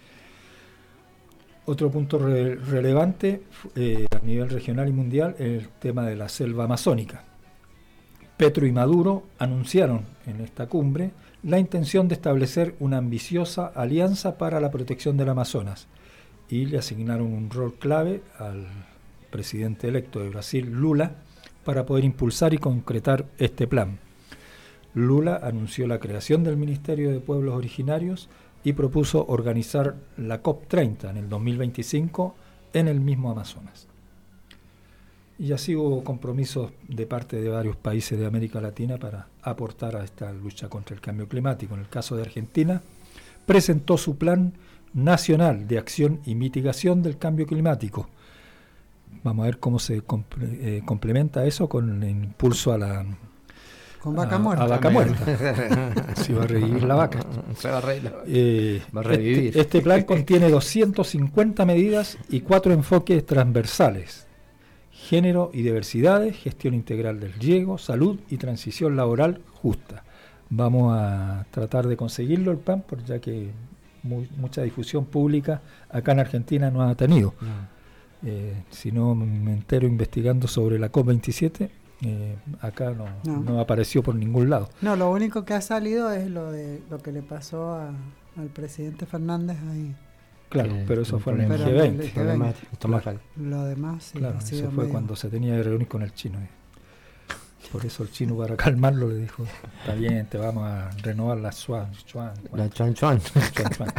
Otro punto re relevante eh, a nivel regional y mundial es el tema de la selva amazónica. Petro y Maduro anunciaron en esta cumbre la intención de establecer una ambiciosa alianza para la protección del Amazonas y le asignaron un rol clave al presidente electo de Brasil, Lula, para poder impulsar y concretar este plan. Lula anunció la creación del Ministerio de Pueblos Originarios y propuso organizar la COP treinta en el dos mil veinticinco en el mismo Amazonas. Y así hubo compromisos de parte de varios países de América Latina para aportar a esta lucha contra el cambio climático. En el caso de Argentina, presentó su Plan Nacional de Acción y Mitigación del Cambio Climático. Vamos a ver cómo se comple eh, complementa eso con el impulso a la... Con vaca muerta. A vaca muerta. Si va a revivir la vaca. Se va a, re eh, va a revivir. Este, este plan contiene doscientas cincuenta medidas y cuatro enfoques transversales: género y diversidades, gestión integral del riego, salud y transición laboral justa. Vamos a tratar de conseguirlo el plan, porque ya que muy, mucha difusión pública acá en Argentina no ha tenido. No. Eh, si no me entero investigando sobre la COP veintisiete, eh, acá no, no. no apareció por ningún lado. No, lo único que ha salido es lo de lo que le pasó a, al presidente Fernández ahí. Claro, que, pero eso fue en el G veinte. G veinte. Claro. Lo demás, sí. Claro, eso fue medio... cuando se tenía que reunir con el chino. Eh. Por eso el chino, para calmarlo, le dijo: está bien, te vamos a renovar la chuan, chuan, la chuan chuan. chuan, chuan.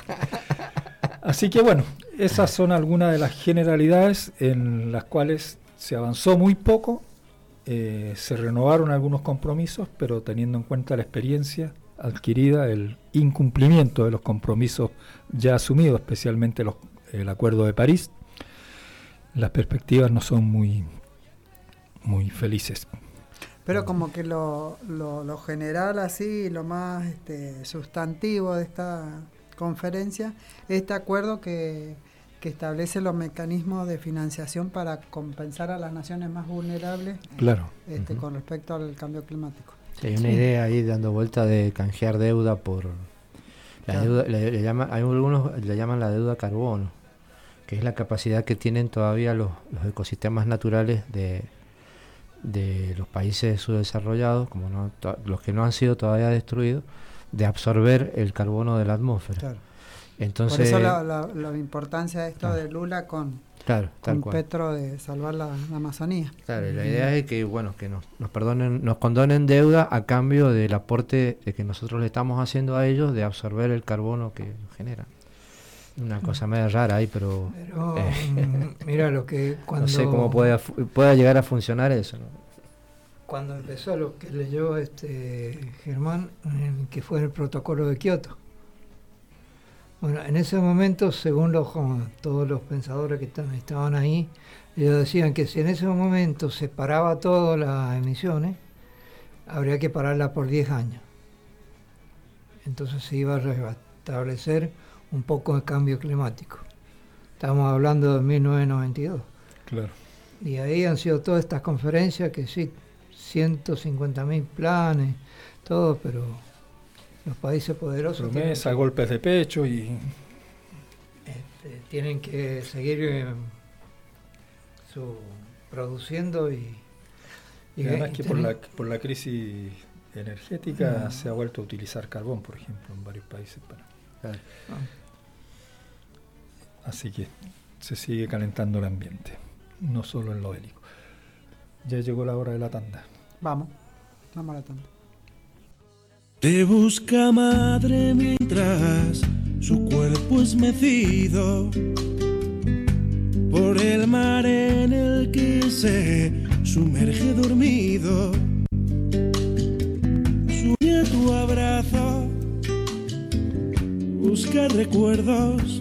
Así que bueno, esas son algunas de las generalidades en las cuales se avanzó muy poco, eh, se renovaron algunos compromisos, pero teniendo en cuenta la experiencia adquirida, el incumplimiento de los compromisos ya asumidos, especialmente los, el Acuerdo de París, las perspectivas no son muy, muy felices. Pero como que lo, lo, lo general así, lo más este, sustantivo de esta conferencia, este acuerdo que, que establece los mecanismos de financiación para compensar a las naciones más vulnerables, claro, este, uh-huh. con respecto al cambio climático. Sí, hay una sí. idea ahí dando vuelta de canjear deuda por la claro. deuda, le, le llama, hay algunos le llaman la deuda carbono, que es la capacidad que tienen todavía los, los ecosistemas naturales de de los países subdesarrollados, como no, to, los que no han sido todavía destruidos, de absorber el carbono de la atmósfera. Claro. Entonces, por eso la, la, la importancia de esto claro. de Lula con, claro, con Petro de salvar la, la Amazonía. Claro, y la idea es que bueno que nos, nos perdonen, nos condonen deuda a cambio del aporte de que nosotros le estamos haciendo a ellos de absorber el carbono que generan. Una cosa medio rara ahí, pero, pero eh, mira lo que cuando no sé cómo pueda pueda llegar a funcionar eso, ¿no? Cuando empezó lo que leyó este Germán, en que fue el protocolo de Kioto. Bueno, en ese momento, según los todos los pensadores que estaban, estaban ahí, ellos decían que si en ese momento se paraba todas las emisiones, habría que pararla por diez años. Entonces se iba a restablecer un poco de cambio climático. Estamos hablando de mil novecientos noventa y dos. Claro. Y ahí han sido todas estas conferencias que sí, ciento cincuenta mil planes, todo, pero los países poderosos promesa, golpes de pecho y este, tienen que seguir eh, su, produciendo y, y, y además y que por la, por la crisis energética no. se ha vuelto a utilizar carbón, por ejemplo, en varios países para Claro. Así que se sigue calentando el ambiente, no solo en lo bélico. Ya llegó la hora de la tanda. Vamos, vamos a la tanda. Te busca madre mientras su cuerpo es mecido por el mar en el que se sumerge dormido. Sueña tu abrazo, busca recuerdos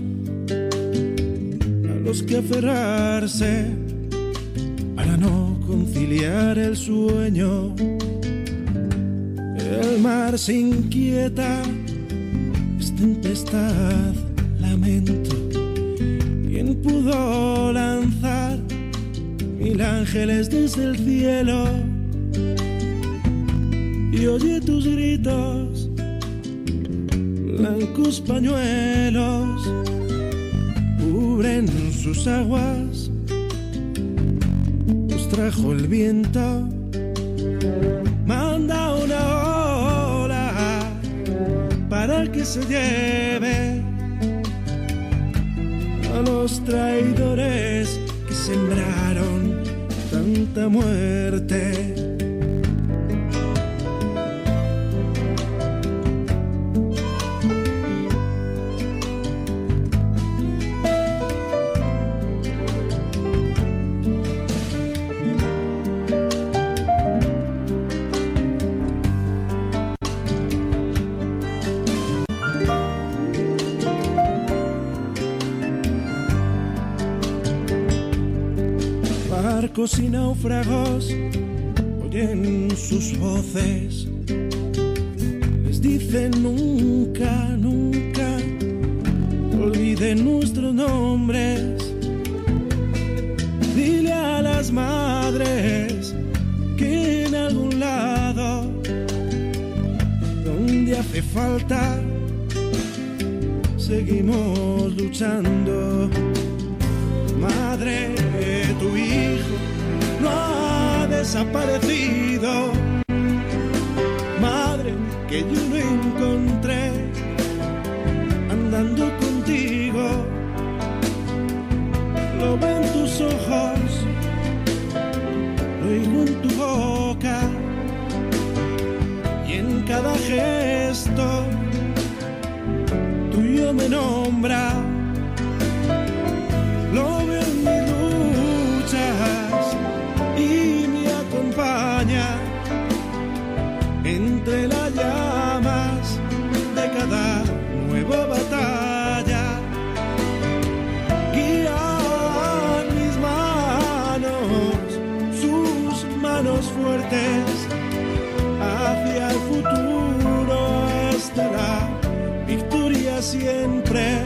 a los que aferrarse para no conciliar el sueño. El mar se inquieta, es tempestad, lamento. ¿Quién pudo lanzar mil ángeles desde el cielo? Y oye tus gritos, blancos pañuelos cubren sus aguas, los trajo el viento, manda una ola para que se lleve a los traidores que sembraron tanta muerte. Barcos y náufragos oyen sus voces, les dicen nunca, nunca olviden nuestros nombres. Dile a las madres que en algún lado donde hace falta seguimos luchando. Madre, tu hijo no ha desaparecido. Madre, que yo lo encontré andando contigo. Lo veo en tus ojos, lo oigo en tu boca y en cada gesto tuyo me nombra. Lo veo en mis luchas y me acompaña entre las llamas de cada nueva batalla. Guía mis manos, sus manos fuertes, hacia el futuro hasta la victoria siempre.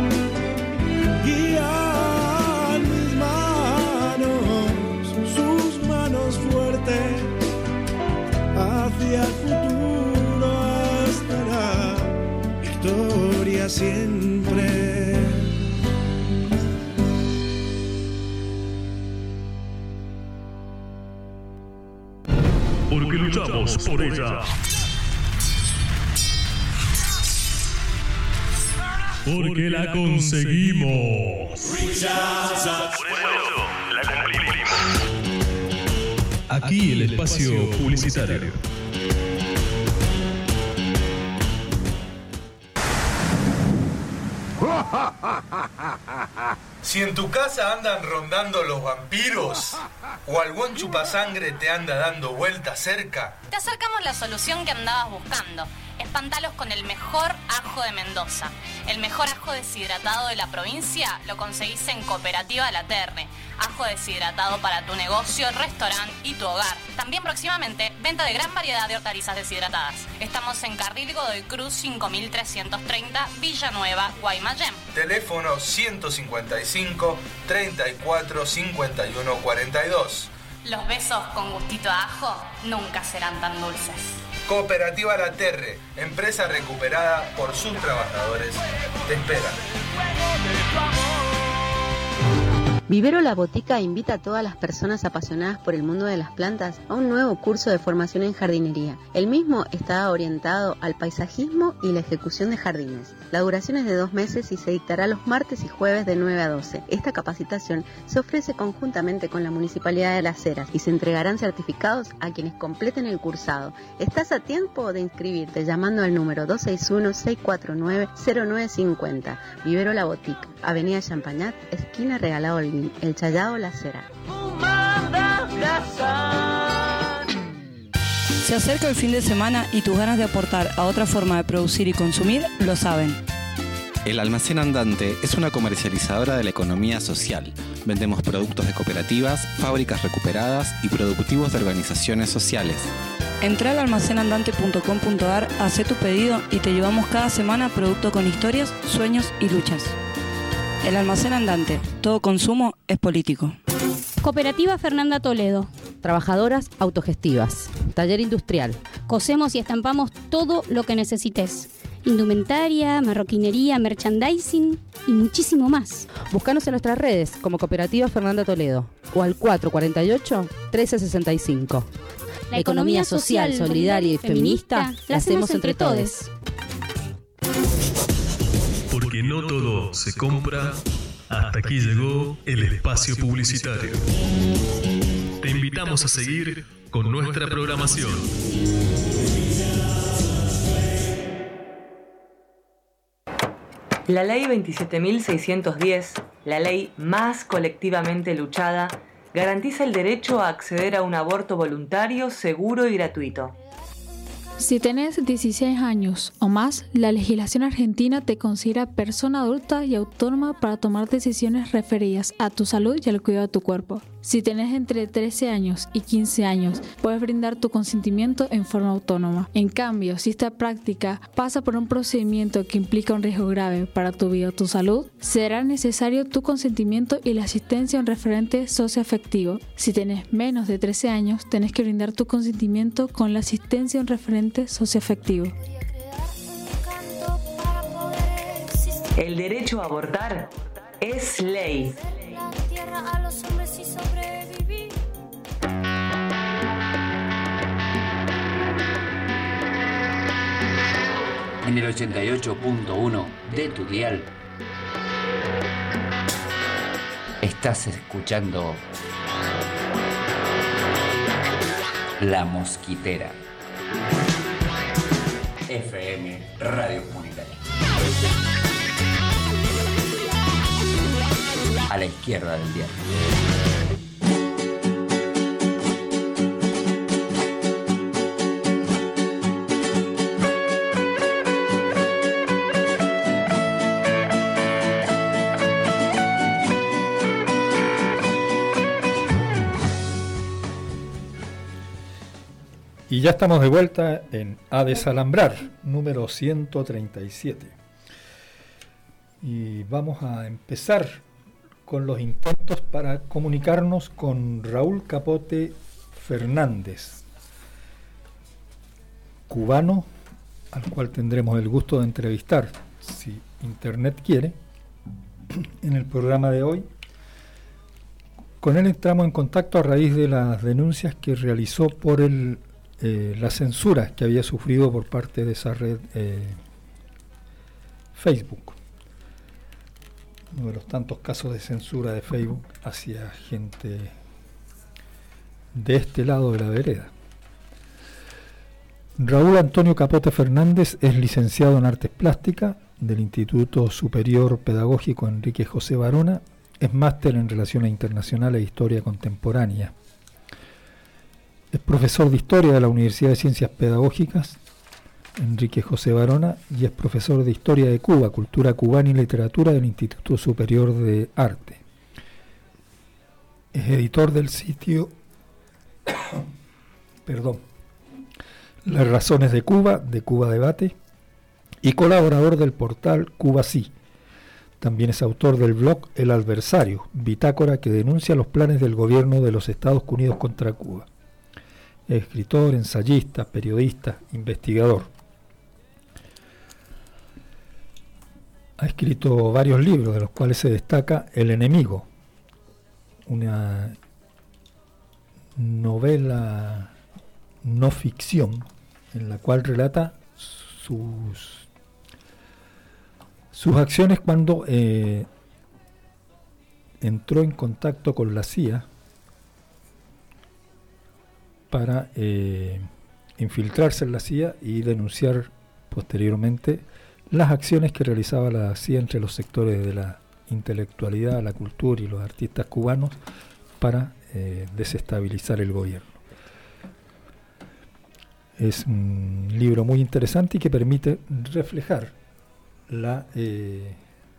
Guía mis manos, sus manos fuertes, hacia el futuro hasta la victoria siempre. Porque luchamos por ella. Porque la conseguimos. Por eso la cumplimos. Aquí el espacio publicitario. Si en tu casa andan rondando los vampiros o algún chupasangre te anda dando vueltas cerca, te acercamos la solución que andabas buscando. Espantalos con el mejor ajo de Mendoza. El mejor ajo deshidratado de la provincia lo conseguís en Cooperativa La Terre. Ajo deshidratado para tu negocio, restaurante y tu hogar. También próximamente venta de gran variedad de hortalizas deshidratadas. Estamos en Carril Godoy Cruz cinco mil trescientos treinta, Villanueva, Guaymallén. Teléfono ciento cincuenta y cinco, treinta y cuatro, cincuenta y uno, cuarenta y dos. Los besos con gustito a ajo nunca serán tan dulces. Cooperativa La Terre, empresa recuperada por sus trabajadores, te espera. Vivero La Botica invita a todas las personas apasionadas por el mundo de las plantas a un nuevo curso de formación en jardinería. El mismo está orientado al paisajismo y la ejecución de jardines. La duración es de dos meses y se dictará los martes y jueves de nueve a doce. Esta capacitación se ofrece conjuntamente con la Municipalidad de Las Heras y se entregarán certificados a quienes completen el cursado. Estás a tiempo de inscribirte llamando al número dos seis uno, seis cuatro nueve, cero nueve cinco cero. Vivero La Botica, Avenida Champañat, esquina Regalado Olguín, El Challao, Las Heras. Se acerca el fin de semana y tus ganas de aportar a otra forma de producir y consumir lo saben. El Almacén Andante es una comercializadora de la economía social. Vendemos productos de cooperativas, fábricas recuperadas y productivos de organizaciones sociales. Entrá al almacén andante punto com punto a r, hacé tu pedido y te llevamos cada semana producto con historias, sueños y luchas. El Almacén Andante, todo consumo es político. Cooperativa Fernanda Toledo. Trabajadoras autogestivas. Taller industrial. Cosemos y estampamos todo lo que necesites. Indumentaria, marroquinería, merchandising y muchísimo más. Búscanos en nuestras redes como Cooperativa Fernanda Toledo o al cuatro cuatro ocho, trece sesenta y cinco. La economía social, solidaria y feminista la hacemos entre todos. Porque no todo se compra. Hasta aquí llegó el espacio publicitario. Te invitamos a seguir con nuestra programación. La ley veintisiete mil seiscientos diez, la ley más colectivamente luchada, garantiza el derecho a acceder a un aborto voluntario, seguro y gratuito. Si tenés dieciséis años o más, la legislación argentina te considera persona adulta y autónoma para tomar decisiones referidas a tu salud y al cuidado de tu cuerpo. Si tenés entre trece años y quince años, puedes brindar tu consentimiento en forma autónoma. En cambio, si esta práctica pasa por un procedimiento que implica un riesgo grave para tu vida o tu salud, será necesario tu consentimiento y la asistencia a un referente socioafectivo. Si tenés menos de trece años, tenés que brindar tu consentimiento con la asistencia a un referente socioafectivo. El derecho a abortar es ley. La tierra a los hombres y sobrevivir. En el ochenta y ocho punto uno de tu dial estás escuchando La Mosquitera, F M Radio Comunitaria. A la izquierda del dial. Y ya estamos de vuelta en A Desalambrar, número ciento treinta y siete. Y vamos a empezar con los intentos para comunicarnos con Raúl Capote Fernández, cubano, al cual tendremos el gusto de entrevistar, si Internet quiere, en el programa de hoy. Con él entramos en contacto a raíz de las denuncias que realizó por el Eh, la censura que había sufrido por parte de esa red eh, Facebook, uno de los tantos casos de censura de Facebook hacia gente de este lado de la vereda. Raúl Antonio Capote Fernández es licenciado en Artes Plásticas del Instituto Superior Pedagógico Enrique José Varona, es máster en Relaciones Internacionales e Historia Contemporánea. Es profesor de Historia de la Universidad de Ciencias Pedagógicas Enrique José Varona y es profesor de Historia de Cuba, Cultura Cubana y Literatura del Instituto Superior de Arte. Es editor del sitio perdón, Las Razones de Cuba, de Cuba Debate, y colaborador del portal Cuba Sí. También es autor del blog El Adversario, bitácora que denuncia los planes del gobierno de los Estados Unidos contra Cuba. Es escritor, ensayista, periodista, investigador. Ha escrito varios libros, de los cuales se destaca El Enemigo, una novela no ficción en la cual relata sus, sus acciones cuando eh, entró en contacto con la C I A para eh, infiltrarse en la C I A y denunciar posteriormente las acciones que realizaba la C I A entre los sectores de la intelectualidad, la cultura y los artistas cubanos para eh, desestabilizar el gobierno. Es un libro muy interesante y que permite reflejar la, eh,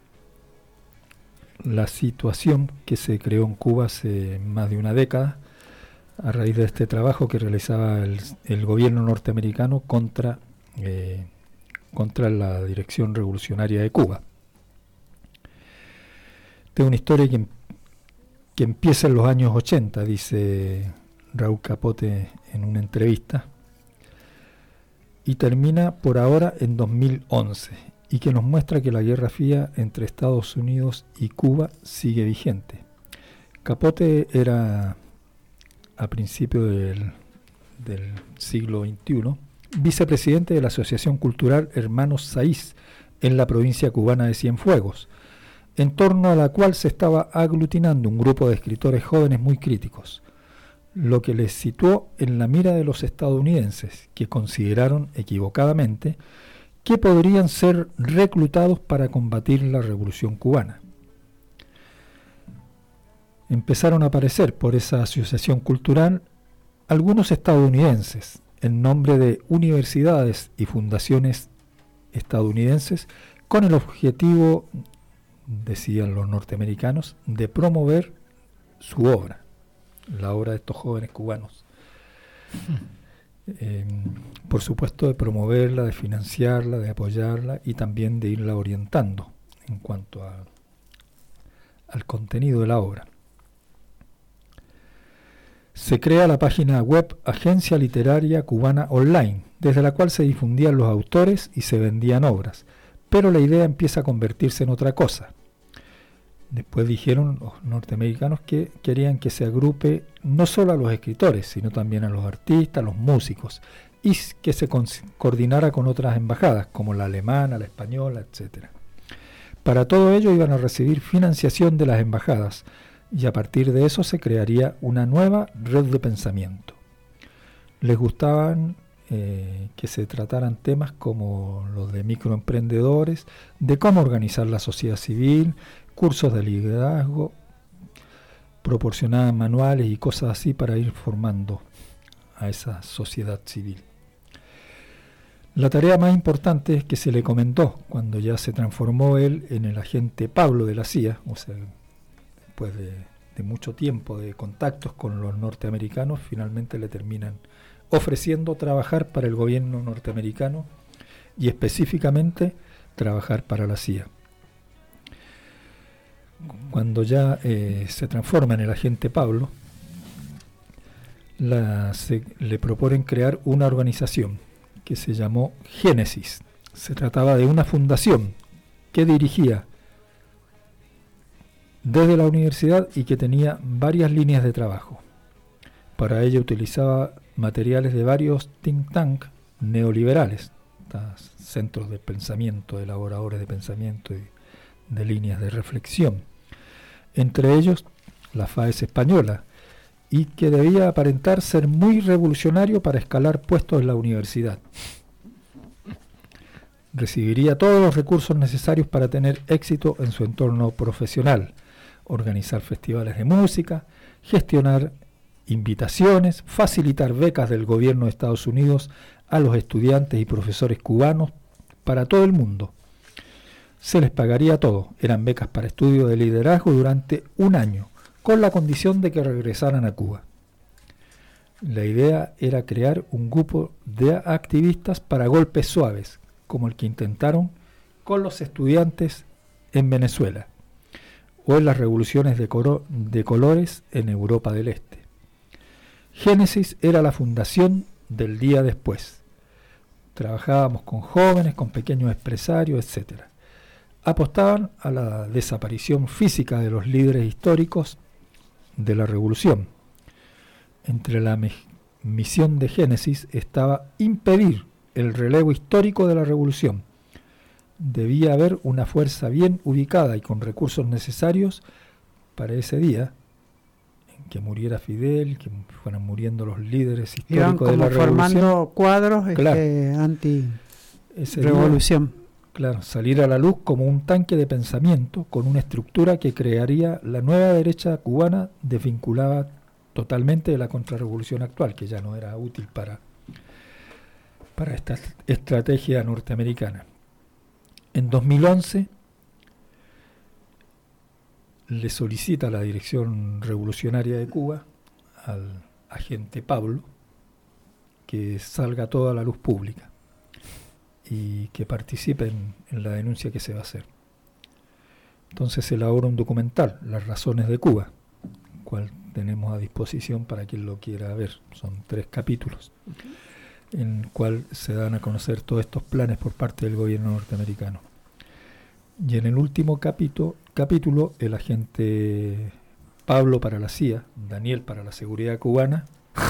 la situación que se creó en Cuba hace más de una década, a raíz de este trabajo que realizaba el, el gobierno norteamericano contra, eh, contra la Dirección Revolucionaria de Cuba. Esta es una historia que, que empieza en los años ochenta, dice Raúl Capote en una entrevista, y termina por ahora en dos mil once, y que nos muestra que la Guerra Fría entre Estados Unidos y Cuba sigue vigente. Capote era, a principios del, del siglo veintiuno, vicepresidente de la Asociación Cultural Hermanos Saiz en la provincia cubana de Cienfuegos, en torno a la cual se estaba aglutinando un grupo de escritores jóvenes muy críticos, lo que les situó en la mira de los estadounidenses, que consideraron equivocadamente que podrían ser reclutados para combatir la Revolución cubana. Empezaron a aparecer por esa asociación cultural algunos estadounidenses en nombre de universidades y fundaciones estadounidenses con el objetivo, decían los norteamericanos, de promover su obra, la obra de estos jóvenes cubanos. Eh, por supuesto, de promoverla, de financiarla, de apoyarla y también de irla orientando en cuanto a, al contenido de la obra. Se crea la página web Agencia Literaria Cubana Online, desde la cual se difundían los autores y se vendían obras, pero la idea empieza a convertirse en otra cosa. Después dijeron los norteamericanos que querían que se agrupe no solo a los escritores, sino también a los artistas, a los músicos, y que se coordinara con otras embajadas, como la alemana, la española, etcétera. Para todo ello iban a recibir financiación de las embajadas, y a partir de eso se crearía una nueva red de pensamiento. Les gustaban eh, que se trataran temas como los de microemprendedores, de cómo organizar la sociedad civil, cursos de liderazgo, proporcionaban manuales y cosas así para ir formando a esa sociedad civil. La tarea más importante es que se le comentó cuando ya se transformó él en el agente Pablo de la C I A, o sea, después de, de mucho tiempo de contactos con los norteamericanos, finalmente le terminan ofreciendo trabajar para el gobierno norteamericano y específicamente trabajar para la C I A. Cuando ya eh, se transforma en el agente Pablo, la, se, le proponen crear una organización que se llamó Génesis. Se trataba de una fundación que dirigía desde la universidad y que tenía varias líneas de trabajo. Para ello utilizaba materiales de varios think tanks neoliberales, centros de pensamiento, elaboradores de pensamiento y de líneas de reflexión, entre ellos la FAES española, y que debía aparentar ser muy revolucionario para escalar puestos en la universidad. Recibiría todos los recursos necesarios para tener éxito en su entorno profesional, organizar festivales de música, gestionar invitaciones, facilitar becas del gobierno de Estados Unidos a los estudiantes y profesores cubanos para todo el mundo. Se les pagaría todo, eran becas para estudio de liderazgo durante un año, con la condición de que regresaran a Cuba. La idea era crear un grupo de activistas para golpes suaves, como el que intentaron con los estudiantes en Venezuela, o en las revoluciones de, coro- de colores en Europa del Este. Génesis era la fundación del día después. Trabajábamos con jóvenes, con pequeños empresarios, etcétera. Apostaban a la desaparición física de los líderes históricos de la revolución. Entre la me- misión de Génesis estaba impedir el relevo histórico de la revolución. Debía haber una fuerza bien ubicada y con recursos necesarios para ese día en que muriera Fidel, que fueran muriendo los líderes históricos de la revolución. Iban como formando cuadros claro. este, anti-revolución. Claro, salir a la luz como un tanque de pensamiento con una estructura que crearía la nueva derecha cubana desvinculada totalmente de la contrarrevolución actual, que ya no era útil para, para esta estrategia norteamericana. En dos mil once le solicita a la Dirección Revolucionaria de Cuba, al agente Pablo, que salga toda a la luz pública y que participen en la denuncia que se va a hacer. Entonces se elabora un documental, Las razones de Cuba, cual tenemos a disposición para quien lo quiera ver. Son tres capítulos, okay, en el cual se dan a conocer todos estos planes por parte del gobierno norteamericano. Y en el último capítulo, capítulo el agente Pablo para la C I A, Daniel para la seguridad cubana,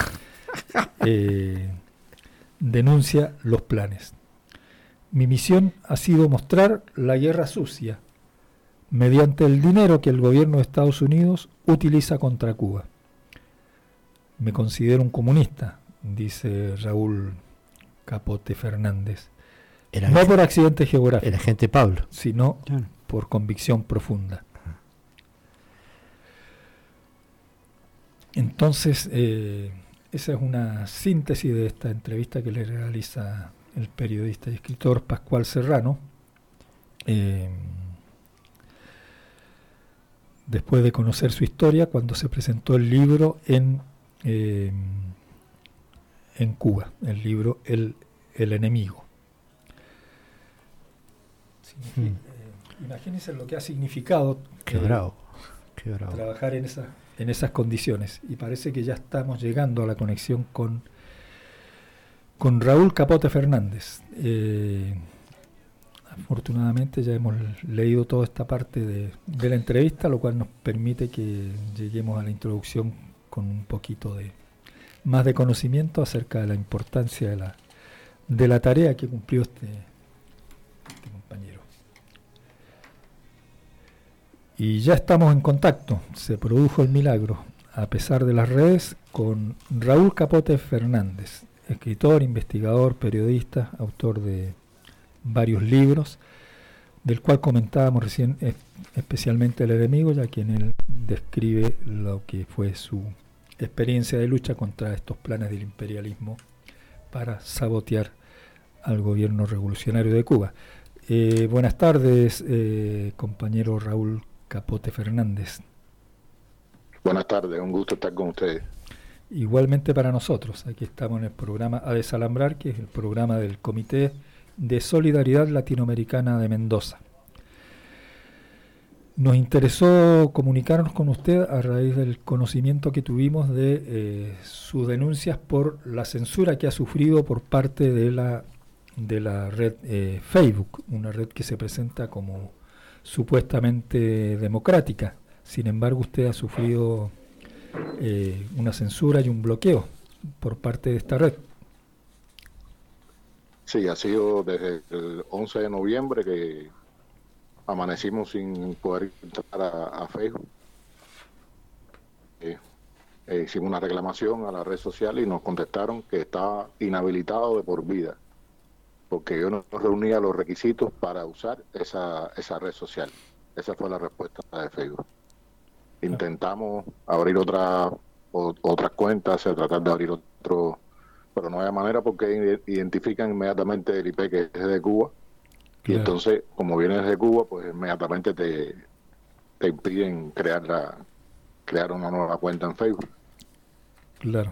eh, denuncia los planes. Mi misión ha sido mostrar la guerra sucia mediante el dinero que el gobierno de Estados Unidos utiliza contra Cuba. Me considero un comunista, dice Raúl Capote Fernández. El no agente, por accidente geográfico, el agente Pablo, sino claro, por convicción profunda. Entonces, eh, esa es una síntesis de esta entrevista que le realiza el periodista y escritor Pascual Serrano, eh, después de conocer su historia cuando se presentó el libro en, eh, en Cuba, el libro El, el enemigo. Sí, hmm. eh, imagínense lo que ha significado qué eh, bravo, qué bravo. trabajar en, esa, en esas condiciones, y parece que ya estamos llegando a la conexión con con Raúl Capote Fernández. Eh, afortunadamente ya hemos leído toda esta parte de, de la entrevista, lo cual nos permite que lleguemos a la introducción con un poquito de más de conocimiento acerca de la importancia de la, de la tarea que cumplió este, este compañero. Y ya estamos en contacto, se produjo el milagro, a pesar de las redes, con Raúl Capote Fernández, escritor, investigador, periodista, autor de varios libros, del cual comentábamos recién eh, especialmente El enemigo, ya que en él describe lo que fue su experiencia de lucha contra estos planes del imperialismo para sabotear al gobierno revolucionario de Cuba. Eh, buenas tardes, eh, compañero Raúl Capote Fernández. Buenas tardes, un gusto estar con ustedes. Igualmente para nosotros, aquí estamos en el programa A Desalambrar, que es el programa del Comité de Solidaridad Latinoamericana de Mendoza. Nos interesó comunicarnos con usted a raíz del conocimiento que tuvimos de eh, sus denuncias por la censura que ha sufrido por parte de la, de la red eh, Facebook, una red que se presenta como supuestamente democrática. Sin embargo, usted ha sufrido eh, una censura y un bloqueo por parte de esta red. Sí, ha sido desde el once de noviembre que amanecimos sin poder entrar a, a Facebook. Eh, eh, hicimos una reclamación a la red social y nos contestaron que estaba inhabilitado de por vida, porque yo no reunía los requisitos para usar esa, esa red social. Esa fue la respuesta de Facebook. Intentamos abrir otra, o, otras cuentas, o sea, tratar de abrir otro, pero no hay manera porque identifican inmediatamente el I P que es de Cuba. Claro. Y entonces, como vienes de Cuba, pues inmediatamente te, te impiden crear, la, crear una nueva cuenta en Facebook. Claro.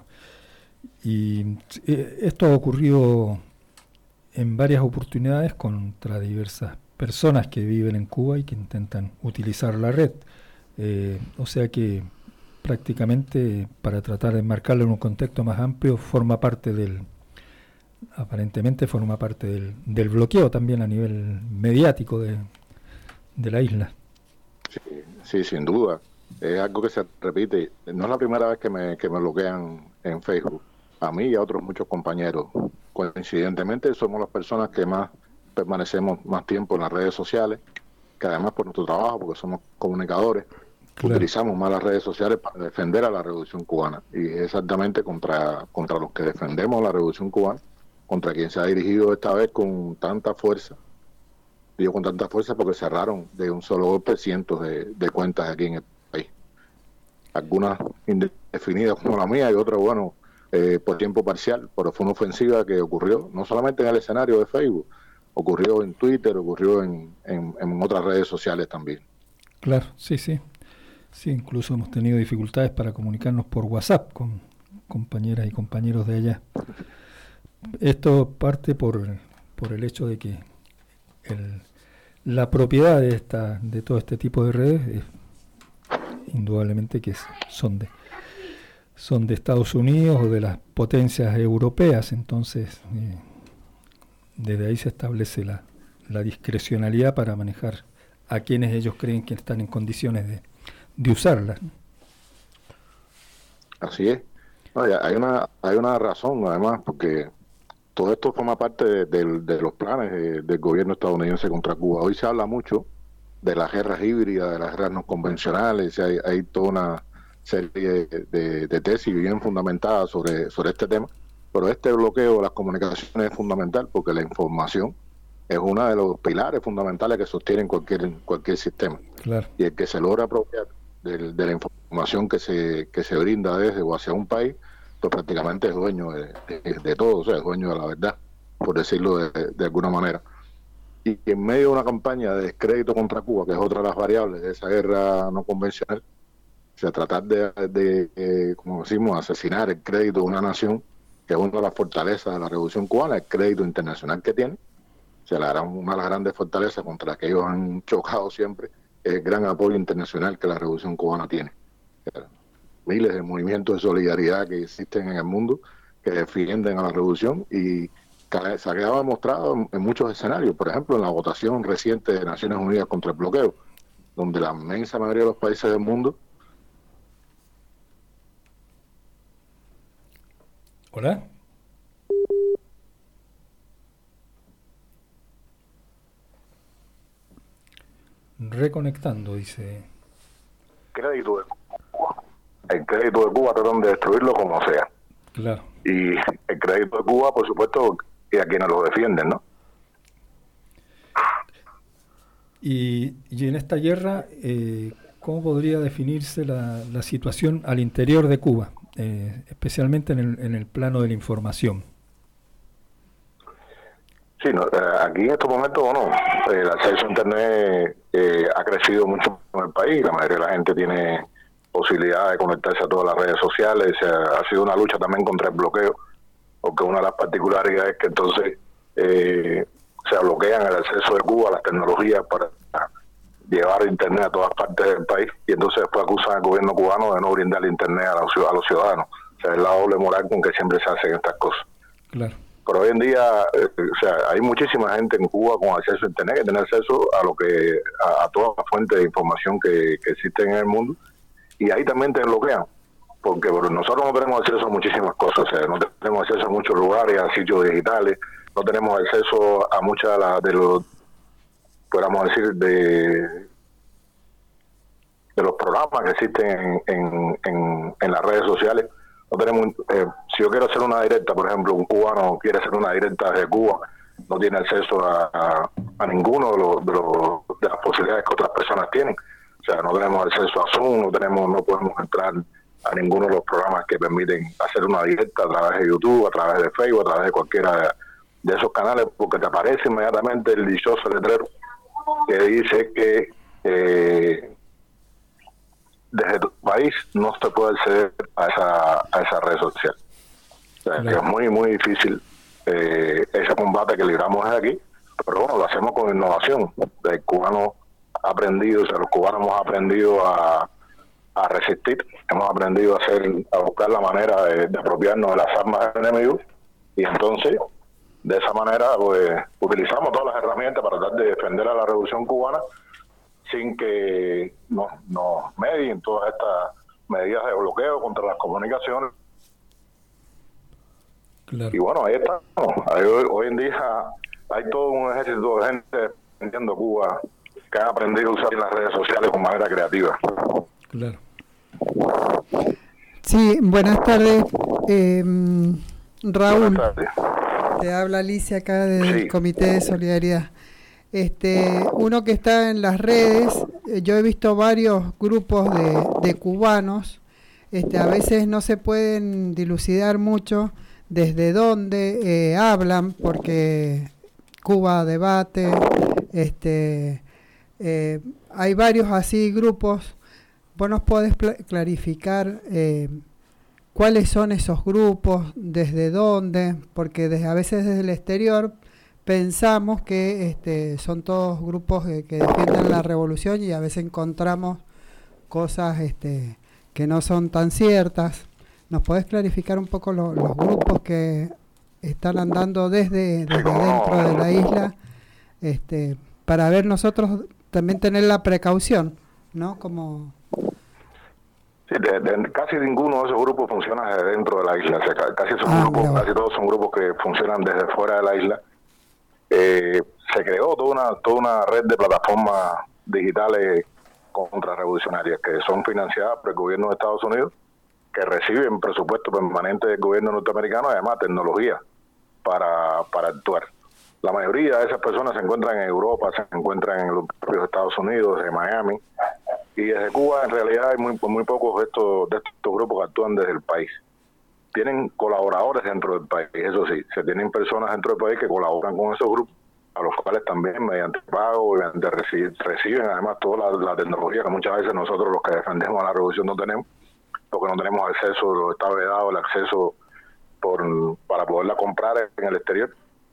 Y eh, esto ha ocurrido en varias oportunidades contra diversas personas que viven en Cuba y que intentan utilizar la red. Eh, o sea que prácticamente, para tratar de enmarcarlo en un contexto más amplio, forma parte del, aparentemente forma parte del, del bloqueo también a nivel mediático de, de la isla. Sí, sí, sin duda. Es algo que se repite. No es la primera vez que me, que me bloquean en Facebook. A mí y a otros muchos compañeros. Coincidentemente somos las personas que más permanecemos más tiempo en las redes sociales, que además por nuestro trabajo, porque somos comunicadores, claro, utilizamos más las redes sociales para defender a la Revolución Cubana. Y exactamente contra, contra los que defendemos la Revolución Cubana, contra quien se ha dirigido esta vez con tanta fuerza. Digo con tanta fuerza porque cerraron de un solo golpe cientos de, de cuentas aquí en el país. Algunas indefinidas como la mía y otras, bueno, eh, por tiempo parcial, pero fue una ofensiva que ocurrió no solamente en el escenario de Facebook, ocurrió en Twitter, ocurrió en, en, en otras redes sociales también. Claro, sí, sí. Sí, incluso hemos tenido dificultades para comunicarnos por WhatsApp con compañeras y compañeros de allá. Esto parte por, por el hecho de que el, la propiedad de esta de todo este tipo de redes es indudablemente que son de son de Estados Unidos o de las potencias europeas, entonces eh, desde ahí se establece la, la discrecionalidad para manejar a quienes ellos creen que están en condiciones de, de usarlas. Así es. No, hay una hay una razón además, porque todo esto forma parte de, de, de los planes de, del gobierno estadounidense contra Cuba. Hoy se habla mucho de las guerras híbridas, de las guerras no convencionales. Hay, hay toda una serie de, de, de tesis bien fundamentadas sobre, sobre este tema. Pero este bloqueo de las comunicaciones es fundamental porque la información es uno de los pilares fundamentales que sostienen cualquier cualquier sistema. Claro. Y el que se logra apropiar de, de la información que se que se brinda desde o hacia un país, pues prácticamente es dueño de, de, de todo, o sea, es dueño de la verdad, por decirlo de, de alguna manera. Y en medio de una campaña de descrédito contra Cuba, que es otra de las variables de esa guerra no convencional, o sea, tratar de, de eh, como decimos, asesinar el crédito de una nación, que es una de las fortalezas de la Revolución Cubana, el crédito internacional que tiene. O sea, la gran, una de las grandes fortalezas contra las que ellos han chocado siempre es el gran apoyo internacional que la Revolución Cubana tiene. O sea, miles de movimientos de solidaridad que existen en el mundo que defienden a la revolución y se ha quedado demostrado en, en muchos escenarios, por ejemplo en la votación reciente de Naciones Unidas contra el bloqueo, donde la inmensa mayoría de los países del mundo. Hola. Reconectando, dice. Crédito de Cuba. El crédito de Cuba tratan de destruirlo como sea. Claro. Y el crédito de Cuba, por supuesto, y a quienes lo defienden, ¿no? Y, y en esta guerra, eh, ¿cómo podría definirse la, la situación al interior de Cuba, eh, especialmente en el, en el plano de la información? Sí, no, eh, aquí en estos momentos, bueno, el acceso a Internet eh, ha crecido mucho en el país. La mayoría de la gente tiene posibilidad de conectarse a todas las redes sociales. Eh, ha sido una lucha también contra el bloqueo, porque una de las particularidades es que entonces eh, se bloquean el acceso de Cuba a las tecnologías para llevar Internet a todas partes del país, y entonces después acusan al gobierno cubano de no brindar Internet a los, a los ciudadanos. O sea, es la doble moral con que siempre se hacen estas cosas. Claro. Pero hoy en día, eh, o sea, hay muchísima gente en Cuba con acceso a Internet que tiene acceso a lo que a, a todas las fuentes de información que, que existen en el mundo, y ahí también te bloquean, porque bueno, nosotros no tenemos acceso a muchísimas cosas, o sea, no tenemos acceso a muchos lugares, a sitios digitales, no tenemos acceso a muchas de, la, de los, podríamos decir, de, de los programas que existen en, en, en, en las redes sociales. No tenemos, eh, si yo quiero hacer una directa, por ejemplo, un cubano quiere hacer una directa desde Cuba, no tiene acceso a, a, a ninguno de, los, de, los, de las posibilidades que otras personas tienen. O sea, no tenemos acceso a Zoom, no tenemos, no podemos entrar a ninguno de los programas que permiten hacer una directa a través de YouTube, a través de Facebook, a través de cualquiera de, de esos canales, porque te aparece inmediatamente el dichoso letrero que dice que eh, desde tu país no se puede acceder a esa, a esa red social. O sea, que es muy, muy difícil eh, ese combate que libramos desde aquí, pero bueno, lo hacemos con innovación. El cubano ha aprendido, o sea, los cubanos hemos aprendido a, a resistir, hemos aprendido a hacer, a buscar la manera de, de apropiarnos de las armas del enemigo, y entonces, de esa manera, pues, utilizamos todas las herramientas para tratar de defender a la revolución cubana sin que nos, nos medien todas estas medidas de bloqueo contra las comunicaciones. Claro. Y bueno, ahí estamos. Ahí, hoy, hoy en día hay todo un ejército de gente defendiendo Cuba que han aprendido a usar las redes sociales de manera creativa. Claro. Sí, buenas tardes. Eh, Raúl, buenas tardes. Te habla Alicia acá del Sí. Comité de Solidaridad. Este, uno que está en las redes, eh, yo he visto varios grupos de, de cubanos, este, a veces no se pueden dilucidar mucho desde dónde eh, hablan, porque Cuba debate, este, eh, hay varios así grupos. ¿Vos nos podés clarificar eh, cuáles son esos grupos, desde dónde? Porque desde, a veces desde el exterior pensamos que este, son todos grupos que, que defienden la revolución, y a veces encontramos cosas este, que no son tan ciertas. ¿Nos podés clarificar un poco lo, los grupos que están andando desde, desde dentro de la isla, este, para ver nosotros también tener la precaución, ¿no? Como... Sí, de, de, casi ninguno de esos grupos funciona desde dentro de la isla. O sea, casi, son Ah, grupos, mira. casi todos son grupos que funcionan desde fuera de la isla. Eh, se creó toda una toda una red de plataformas digitales contrarrevolucionarias que son financiadas por el gobierno de Estados Unidos, que reciben presupuesto permanente del gobierno norteamericano y además tecnología para, para actuar. La mayoría de esas personas se encuentran en Europa, se encuentran en los propios Estados Unidos, en Miami, y desde Cuba en realidad hay muy, muy pocos de estos, de estos grupos que actúan desde el país. Tienen colaboradores dentro del país, eso sí, se tienen personas dentro del país que colaboran con esos grupos, a los cuales también mediante pago, mediante reci reciben además toda la, la tecnología que muchas veces nosotros los que defendemos a la revolución no tenemos, porque no tenemos acceso, está vedado el acceso por, para poderla comprar en el exterior.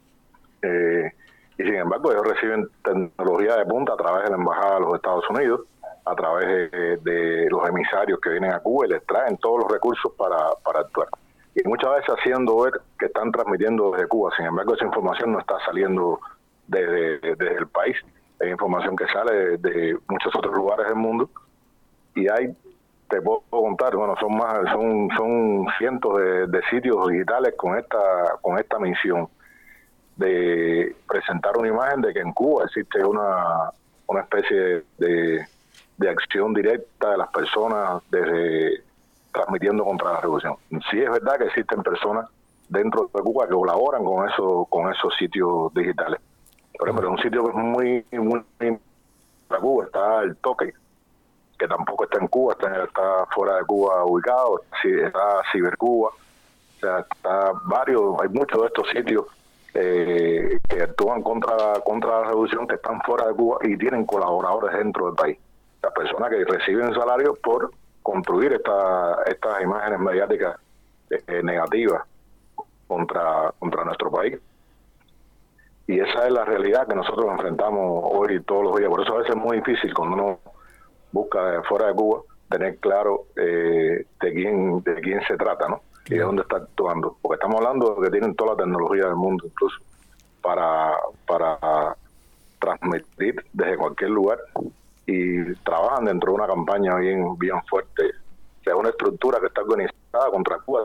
Eh, y sin embargo ellos reciben tecnología de punta a través de la Embajada de los Estados Unidos, a través de, de los emisarios que vienen a Cuba y les traen todos los recursos para, para actuar. y muchas veces haciendo ver que están transmitiendo desde Cuba. Sin embargo, esa información no está saliendo desde, desde el país, es información que sale de, de muchos otros lugares del mundo, y hay, te puedo contar, bueno, son más, son son cientos de, de sitios digitales con esta con esta misión de presentar una imagen de que en Cuba existe una una especie de, de acción directa de las personas desde transmitiendo contra la revolución. Sí es verdad que existen personas dentro de Cuba que colaboran con eso, con esos sitios digitales. Por ejemplo, un sitio que es muy, muy, muy para Cuba está el Toque, que tampoco está en Cuba, está, está fuera de Cuba ubicado, está Cibercuba, o sea, está varios, hay muchos de estos sitios eh, que actúan contra, contra la revolución, que están fuera de Cuba y tienen colaboradores dentro del país. Las personas que reciben salarios por construir esta, estas imágenes mediáticas eh, negativas contra, contra nuestro país. Y esa es la realidad que nosotros enfrentamos hoy todos los días. Por eso a veces es muy difícil cuando uno busca de fuera de Cuba tener claro eh, de quién de quién se trata, ¿no? Y de dónde está actuando. Porque estamos hablando de que tienen toda la tecnología del mundo, incluso, para, para transmitir desde cualquier lugar, y trabajan dentro de una campaña bien, bien fuerte. O sea, una estructura que está organizada contra Cuba.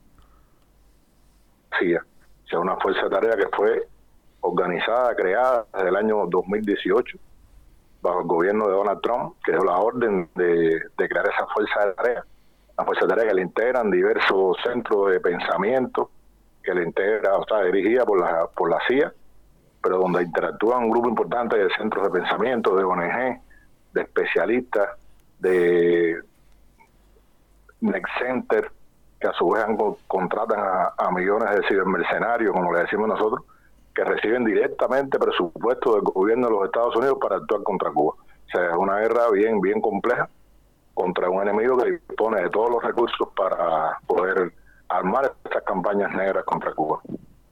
Sí, o sea, una fuerza de tarea que fue organizada, creada desde el año dos mil dieciocho bajo el gobierno de Donald Trump, que dio la orden de, de crear esa fuerza de tarea, una fuerza de tarea que le integran diversos centros de pensamiento, que le integra, o sea, dirigida por la por la C I A, pero donde interactúan un grupo importante de centros de pensamiento, de O N G, de especialistas, de Next Center, que a su vez contratan a, a millones de cibermercenarios, como le decimos nosotros, que reciben directamente presupuesto del gobierno de los Estados Unidos para actuar contra Cuba. O sea, es una guerra bien bien compleja contra un enemigo que dispone de todos los recursos para poder armar estas campañas negras contra Cuba.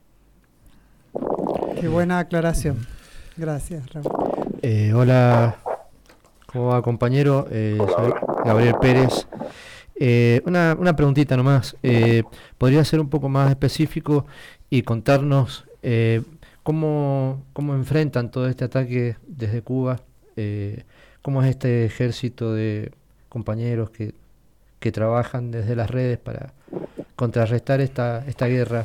Qué buena aclaración. Gracias, Raúl. Eh, hola, ¿cómo va, compañero? Eh, hola, soy hola. Gabriel Pérez. Eh, una, una preguntita nomás. Eh, ¿Podría ser un poco más específico y contarnos eh, cómo, cómo enfrentan todo este ataque desde Cuba? Eh, ¿Cómo es este ejército de compañeros que, que trabajan desde las redes para contrarrestar esta, esta guerra?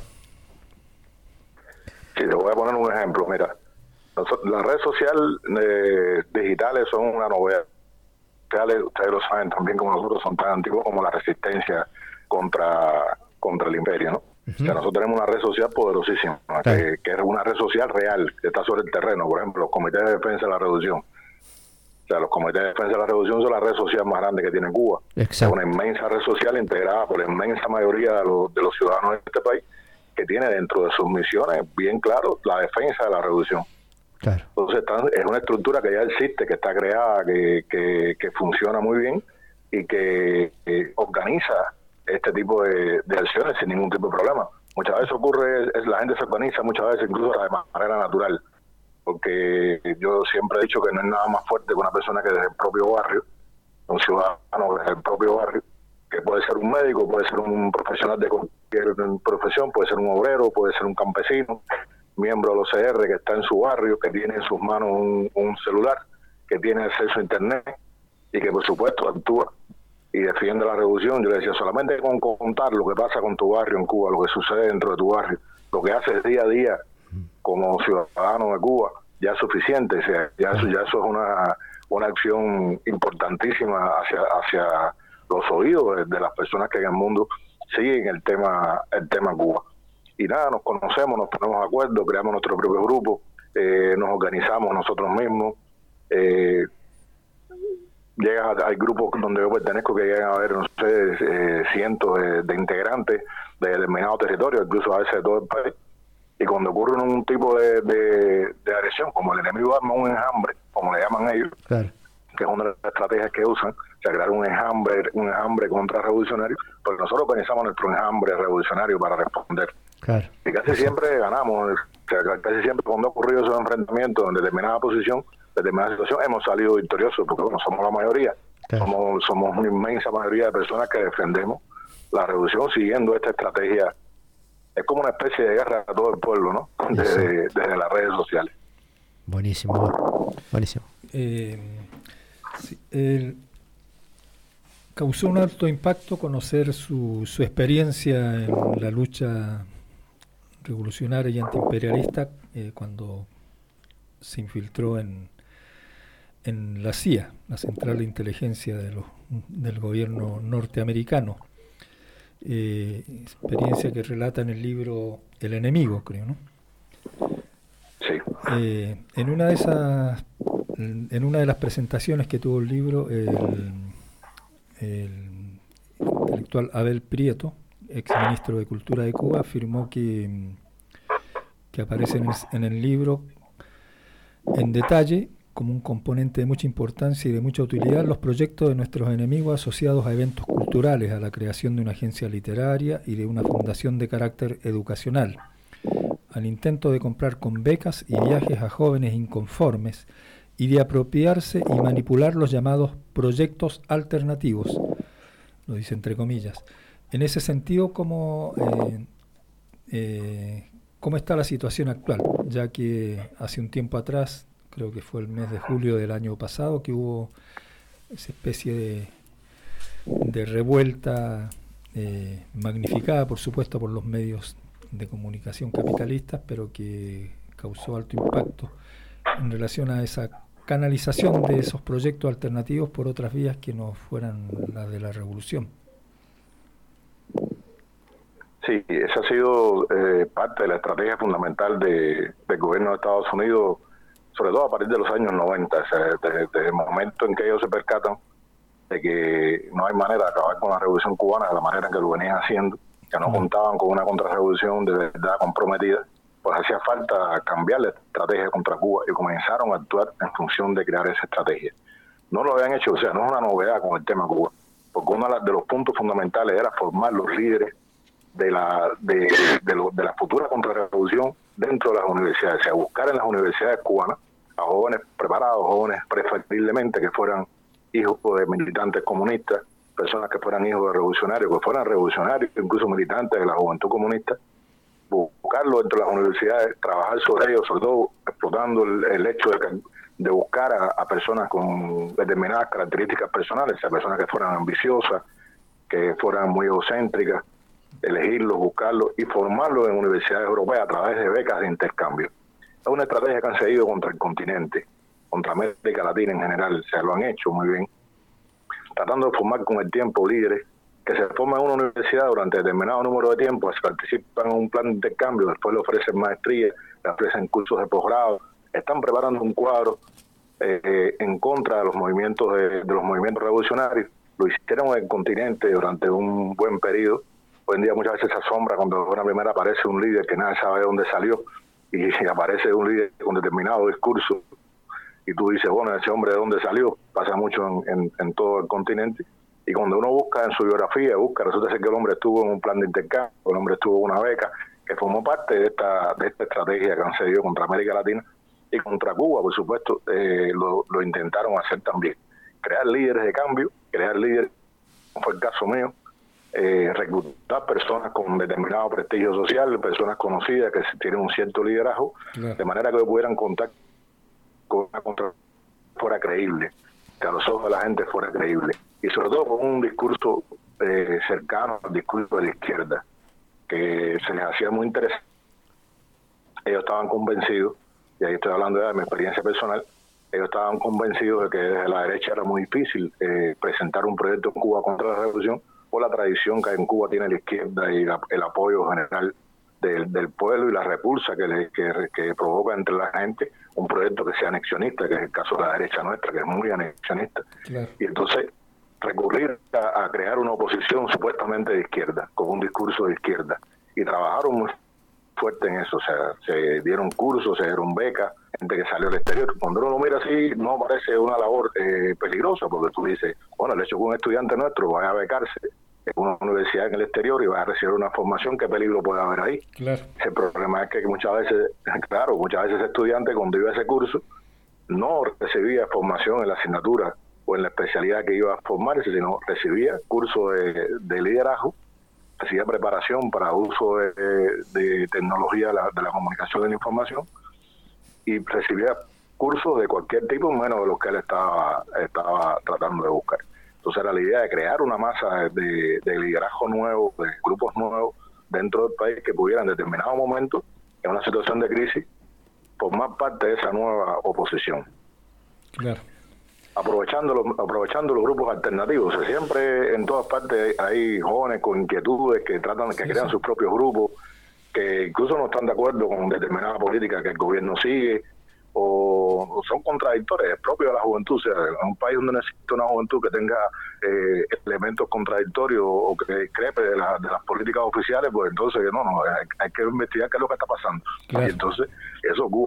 Sí, te voy a poner un ejemplo. Mira, nosotros, las redes sociales eh, digitales son una novedad. Ustedes, ustedes lo saben también, como nosotros, son tan antiguos como la resistencia contra contra el imperio, ¿no? Uh-huh. O sea, nosotros tenemos una red social poderosísima, claro, que, que es una red social real, que está sobre el terreno. Por ejemplo, los comités de defensa de la revolución. O sea, los comités de defensa de la revolución son la red social más grande que tiene Cuba. Exacto. Es una inmensa red social integrada por la inmensa mayoría de los, de los ciudadanos de este país, que tiene dentro de sus misiones bien claro la defensa de la revolución. Claro. Entonces está, es una estructura que ya existe, que está creada, que, que, que funciona muy bien y que, que organiza este tipo de, de acciones sin ningún tipo de problema. Muchas veces ocurre, es, la gente se organiza muchas veces incluso de manera natural, porque yo siempre he dicho que no es nada más fuerte que una persona que desde el propio barrio, un ciudadano desde el propio barrio, que puede ser un médico, puede ser un profesional de cualquier profesión, puede ser un obrero, puede ser un campesino, miembro de los C R que está en su barrio, que tiene en sus manos un, un celular, que tiene acceso a internet y que por supuesto actúa y defiende la revolución. Yo le decía, solamente con contar lo que pasa con tu barrio en Cuba, lo que sucede dentro de tu barrio, lo que haces día a día como ciudadano de Cuba, ya es suficiente. O sea, ya eso, ya eso es una, una acción importantísima hacia hacia los oídos de, de las personas que en el mundo siguen el tema el tema Cuba. Y nada, nos conocemos, nos ponemos de acuerdo, creamos nuestro propio grupo, eh, nos organizamos nosotros mismos. Eh, llega, hay grupos donde yo pertenezco que llegan a haber, no sé, eh, cientos de, de integrantes de determinados territorios, incluso a veces de todo el país. Y cuando ocurre un tipo de, de, de agresión, como el enemigo arma un enjambre, como le llaman ellos, claro, que es una de las estrategias que usan, o sea, crear un enjambre, un enjambre contrarrevolucionario, pues nosotros organizamos nuestro enjambre revolucionario para responder. Claro. Y casi siempre ganamos, o sea, casi siempre cuando ha ocurrido esos enfrentamientos en determinada posición, determinada situación, hemos salido victoriosos, porque bueno, somos la mayoría, claro, somos somos una inmensa mayoría de personas que defendemos la revolución siguiendo esta estrategia. Es como una especie de guerra a todo el pueblo, ¿no? Desde, desde las redes sociales. Buenísimo, buenísimo. Eh, sí, el, causó un alto impacto conocer su, su experiencia en la lucha revolucionaria y antiimperialista eh, cuando se infiltró en, en la C I A, la Central de Inteligencia de los, del gobierno norteamericano. Eh, experiencia que relata en el libro El enemigo, creo, ¿no? Sí. Eh, en una de esas, en una de las presentaciones que tuvo el libro, el, el intelectual Abel Prieto, ex ministro de Cultura de Cuba, afirmó que, que aparece en el, en el libro en detalle, como un componente de mucha importancia y de mucha utilidad, los proyectos de nuestros enemigos asociados a eventos culturales, a la creación de una agencia literaria y de una fundación de carácter educacional, al intento de comprar con becas y viajes a jóvenes inconformes y de apropiarse y manipular los llamados proyectos alternativos, lo dice entre comillas. En ese sentido, ¿cómo, eh, eh, ¿cómo está la situación actual? Ya que hace un tiempo atrás, creo que fue el mes de julio del año pasado, que hubo esa especie de, de revuelta eh, magnificada, por supuesto, por los medios de comunicación capitalistas, pero que causó alto impacto en relación a esa canalización de esos proyectos alternativos por otras vías que no fueran las de la revolución. Sí, esa ha sido eh, parte de la estrategia fundamental de, del gobierno de Estados Unidos, sobre todo a partir de los años noventa, o sea, desde, desde el momento en que ellos se percatan de que no hay manera de acabar con la revolución cubana de la manera en que lo venían haciendo, que no contaban con una contrarrevolución de verdad comprometida, pues hacía falta cambiar la estrategia contra Cuba y comenzaron a actuar en función de crear esa estrategia. No lo habían hecho, o sea, no es una novedad con el tema Cuba, porque uno de los puntos fundamentales era formar los líderes de la de, de, lo, de la futura contrarrevolución dentro de las universidades, o sea, buscar en las universidades cubanas a jóvenes preparados, jóvenes preferiblemente que fueran hijos de militantes comunistas, personas que fueran hijos de revolucionarios, que fueran revolucionarios, incluso militantes de la juventud comunista, buscarlo dentro de las universidades, trabajar sobre ellos, sobre todo explotando el, el hecho de, de buscar a, a personas con determinadas características personales, o sea, personas que fueran ambiciosas, que fueran muy egocéntricas, elegirlos, buscarlos y formarlos en universidades europeas a través de becas de intercambio. Es una estrategia que han seguido contra el continente, contra América Latina en general, o sea, lo han hecho muy bien, tratando de formar con el tiempo líderes que se forman en una universidad durante determinado número de tiempo, se participan en un plan de intercambio, después le ofrecen maestría, le ofrecen cursos de posgrado, están preparando un cuadro eh, en contra de los movimientos de, de los movimientos revolucionarios. Lo hicieron en el continente durante un buen periodo. Hoy en día muchas veces se asombra cuando una primera aparece un líder que nadie sabe de dónde salió y aparece un líder con determinado discurso y tú dices, bueno, ese hombre de dónde salió. Pasa mucho en, en, en todo el continente. Y cuando uno busca en su biografía, busca, resulta ser que el hombre estuvo en un plan de intercambio, el hombre estuvo en una beca, que formó parte de esta de esta estrategia que han seguido contra América Latina y contra Cuba, por supuesto, eh, lo, lo intentaron hacer también. Crear líderes de cambio, crear líderes, como fue el caso mío, eh, reclutar personas con determinado prestigio social, personas conocidas que tienen un cierto liderazgo, claro, de manera que pudieran contar con una contra fuera creíble, que a los ojos de la gente fuera creíble. Y sobre todo con un discurso eh, cercano al discurso de la izquierda, que se les hacía muy interesante. Ellos estaban convencidos, y ahí estoy hablando de mi experiencia personal, ellos estaban convencidos de que desde la derecha era muy difícil eh, presentar un proyecto en Cuba contra la revolución, por la tradición que en Cuba tiene la izquierda y la, el apoyo general del, del pueblo y la repulsa que, le, que, que provoca entre la gente un proyecto que sea anexionista, que es el caso de la derecha nuestra, que es muy anexionista. Claro. Y entonces recurrir a, a crear una oposición supuestamente de izquierda, con un discurso de izquierda, y trabajaron muy fuerte en eso, o sea, se dieron cursos, se dieron becas, gente que salió al exterior. Cuando uno lo mira así, no parece una labor eh, peligrosa, porque tú dices, bueno, el hecho que un estudiante nuestro vaya a becarse en una universidad en el exterior y va a recibir una formación, ¿qué peligro puede haber ahí? Claro. El problema es que muchas veces, claro, muchas veces ese estudiante cuando iba a ese curso no recibía formación en la asignatura o en la especialidad que iba a formarse, sino recibía cursos de, de liderazgo necesidad de preparación para uso de, de tecnología de la, de la comunicación y la información, y recibía cursos de cualquier tipo, menos de los que él estaba, estaba tratando de buscar. Entonces era la idea de crear una masa de, de liderazgo nuevo, de grupos nuevos dentro del país que pudieran en determinado momento, en una situación de crisis, formar parte de esa nueva oposición. Claro. Aprovechando los, aprovechando los grupos alternativos. O sea, siempre en todas partes hay jóvenes con inquietudes que tratan, que sí, crean sí. sus propios grupos, que incluso no están de acuerdo con determinada política que el gobierno sigue, o, o son contradictores, es propio de la juventud. O sea, en un país donde necesita una juventud que tenga eh, elementos contradictorios o que discrepe de, la, de las políticas oficiales, pues entonces no, no hay, hay que investigar qué es lo que está pasando. Claro. Y entonces eso ocurre.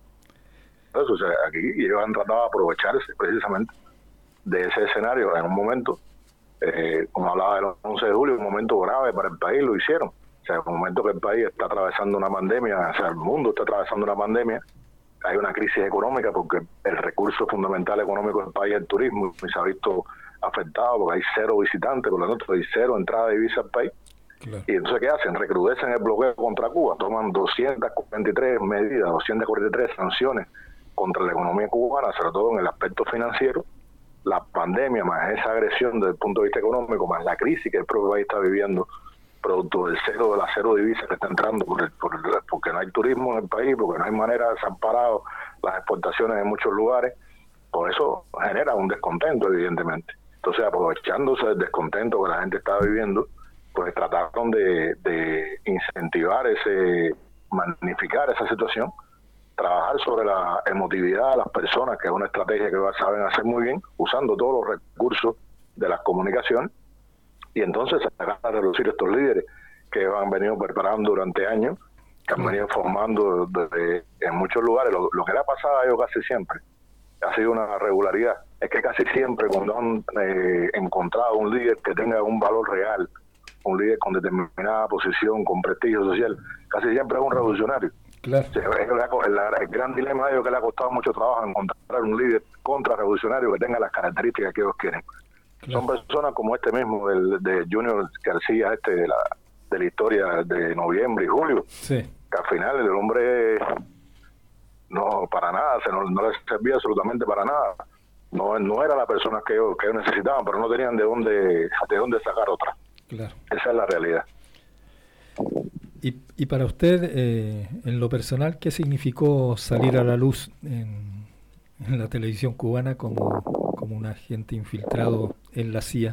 O sea, aquí ellos han tratado de aprovecharse precisamente de ese escenario en un momento, eh, como hablaba del once de julio, un momento grave para el país, lo hicieron. O sea, en un momento que el país está atravesando una pandemia, o sea, el mundo está atravesando una pandemia, hay una crisis económica porque el recurso fundamental económico del país es el turismo, y se ha visto afectado porque hay cero visitantes, por lo tanto hay cero entrada de divisa al país. Claro. Y entonces, ¿qué hacen? Recrudecen el bloqueo contra Cuba, toman doscientas cuarenta y tres medidas, doscientas cuarenta y tres sanciones contra la economía cubana, sobre todo en el aspecto financiero. La pandemia, más esa agresión desde el punto de vista económico, más la crisis que el propio país está viviendo, producto del cero de la cero divisa que está entrando, por el, por el, porque no hay turismo en el país, porque no hay manera, se han parado las exportaciones en muchos lugares, por eso genera un descontento, evidentemente. Entonces, aprovechándose del descontento que la gente estaba viviendo, pues trataron de, de incentivar ese, magnificar esa situación, trabajar sobre la emotividad de las personas, que es una estrategia que saben hacer muy bien, usando todos los recursos de las comunicaciones, y entonces sacar a reducir estos líderes que han venido preparando durante años, que han venido formando desde, en muchos lugares. Lo, lo que le ha pasado a ellos casi siempre ha sido una regularidad, es que casi siempre cuando han eh, encontrado un líder que tenga un valor real, un líder con determinada posición, con prestigio social, casi siempre es un revolucionario. Claro. O sea, el, el, el gran dilema de ellos que le ha costado mucho trabajo encontrar un líder contrarrevolucionario que tenga las características que ellos quieren. Claro. Son personas como este mismo, el, de Junior García, este de la, de la historia de noviembre y julio, sí. que al final el hombre no, para nada, se no, no les servía absolutamente para nada. No, no era la persona que ellos, que ellos necesitaban, pero no tenían de dónde, de dónde sacar otra. Claro. Esa es la realidad. Y, y para usted, eh, en lo personal, ¿qué significó salir a la luz en, en la televisión cubana como, como un agente infiltrado en la C I A?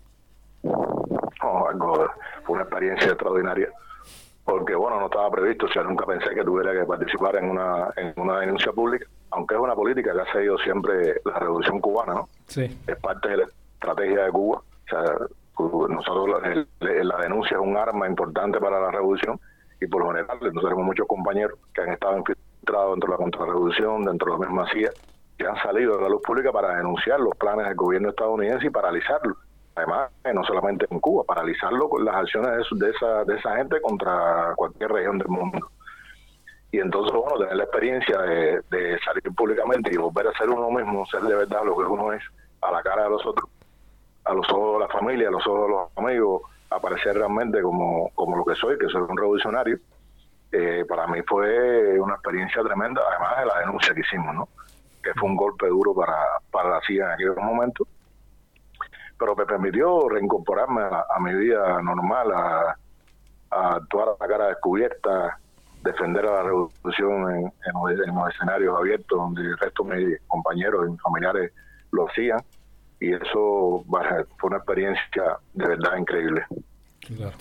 Oh, algo, fue una experiencia extraordinaria, porque bueno, no estaba previsto, o sea, nunca pensé que tuviera que participar en una, en una denuncia pública, aunque es una política que ha seguido siempre la revolución cubana, ¿no? Sí. Es parte de la estrategia de Cuba, o sea, nosotros la, la denuncia es un arma importante para la revolución, y por lo general nosotros tenemos muchos compañeros que han estado infiltrados dentro de la contrarrevolución, dentro de la misma C I A, que han salido de la luz pública para denunciar los planes del gobierno estadounidense y paralizarlo. Además, eh, no solamente en Cuba, paralizarlo con las acciones de, de, esa, de esa gente contra cualquier región del mundo. Y entonces, bueno, tener la experiencia de, de salir públicamente y volver a ser uno mismo, ser de verdad lo que uno es a la cara de los otros, a los ojos de la familia, a los ojos de los amigos, aparecer realmente como, como lo que soy, que soy un revolucionario, eh, para mí fue una experiencia tremenda, además de la denuncia que hicimos, ¿no? Que fue un golpe duro para, para la C I A en aquellos momentos, pero me permitió reincorporarme a, a mi vida normal, a, a actuar a la cara descubierta, defender a la revolución en, en, los, en los escenarios abiertos donde el resto de mis compañeros y mis familiares lo hacían. Y eso bueno, fue una experiencia de verdad increíble. Claro.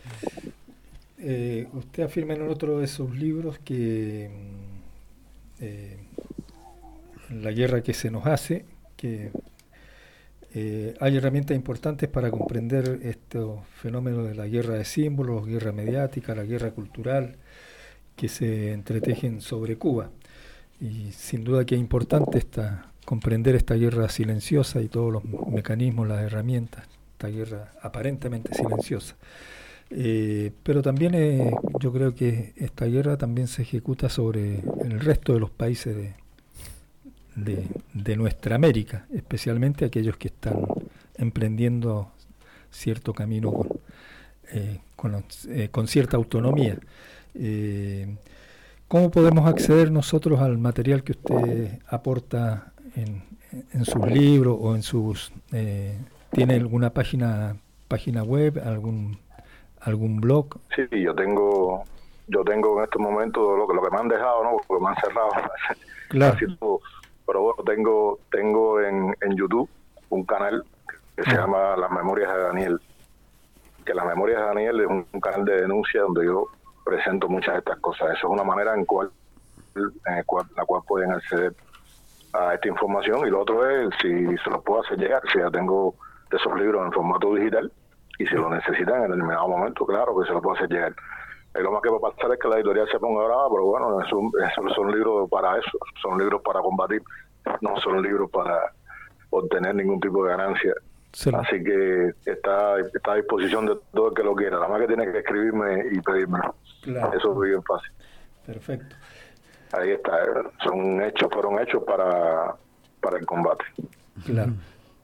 Eh, usted afirma en otro de sus libros que eh, en la guerra que se nos hace, que eh, hay herramientas importantes para comprender estos fenómenos de la guerra de símbolos, guerra mediática, la guerra cultural, que se entretejen sobre Cuba. Y sin duda que es importante esta comprender esta guerra silenciosa y todos los mecanismos, las herramientas, esta guerra aparentemente silenciosa. Eh, pero también eh, yo creo que esta guerra también se ejecuta sobre el resto de los países de, de, de nuestra América, especialmente aquellos que están emprendiendo cierto camino con, eh, con, eh, con cierta autonomía. Eh, ¿Cómo podemos acceder nosotros al material que usted aporta en, en sus libros o en sus... Eh, ¿Tiene alguna página página web, algún algún blog? Sí, yo tengo yo tengo en estos momentos lo que, lo que me han dejado, ¿no? Porque me han cerrado. Claro. Casi todo. Pero bueno, tengo tengo en, en YouTube un canal que se Ah. llama Las Memorias de Daniel. Que Las Memorias de Daniel es un, un canal de denuncia donde yo presento muchas de estas cosas. Eso es una manera en cual en el cual, la cual pueden acceder a esta información. Y lo otro es si se los puedo hacer llegar, si ya tengo de esos libros en formato digital y si lo necesitan en determinado momento, claro que se lo puedo hacer llegar. Eh, lo más que va a pasar es que la editorial se ponga brava, pero bueno, eso, eso son libros para eso, son libros para combatir, no son libros para obtener ningún tipo de ganancia. Sí. Así que está, está a disposición de todo el que lo quiera, nada más que tiene que escribirme y pedírmelo. Claro. Eso es bien fácil. Perfecto. Ahí está, eh, son hechos, fueron hechos para, para el combate. Claro.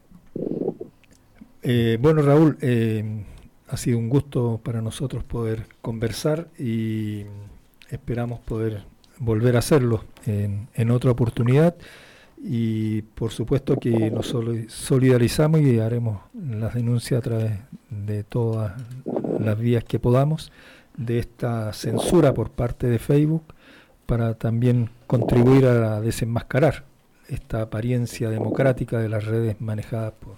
Eh, bueno, Raúl, eh, ha sido un gusto para nosotros poder conversar y esperamos poder volver a hacerlo en, en otra oportunidad. Y por supuesto que nos solidarizamos y haremos las denuncias a través de todas las vías que podamos de esta censura por parte de Facebook, para también contribuir a desenmascarar esta apariencia democrática de las redes manejadas por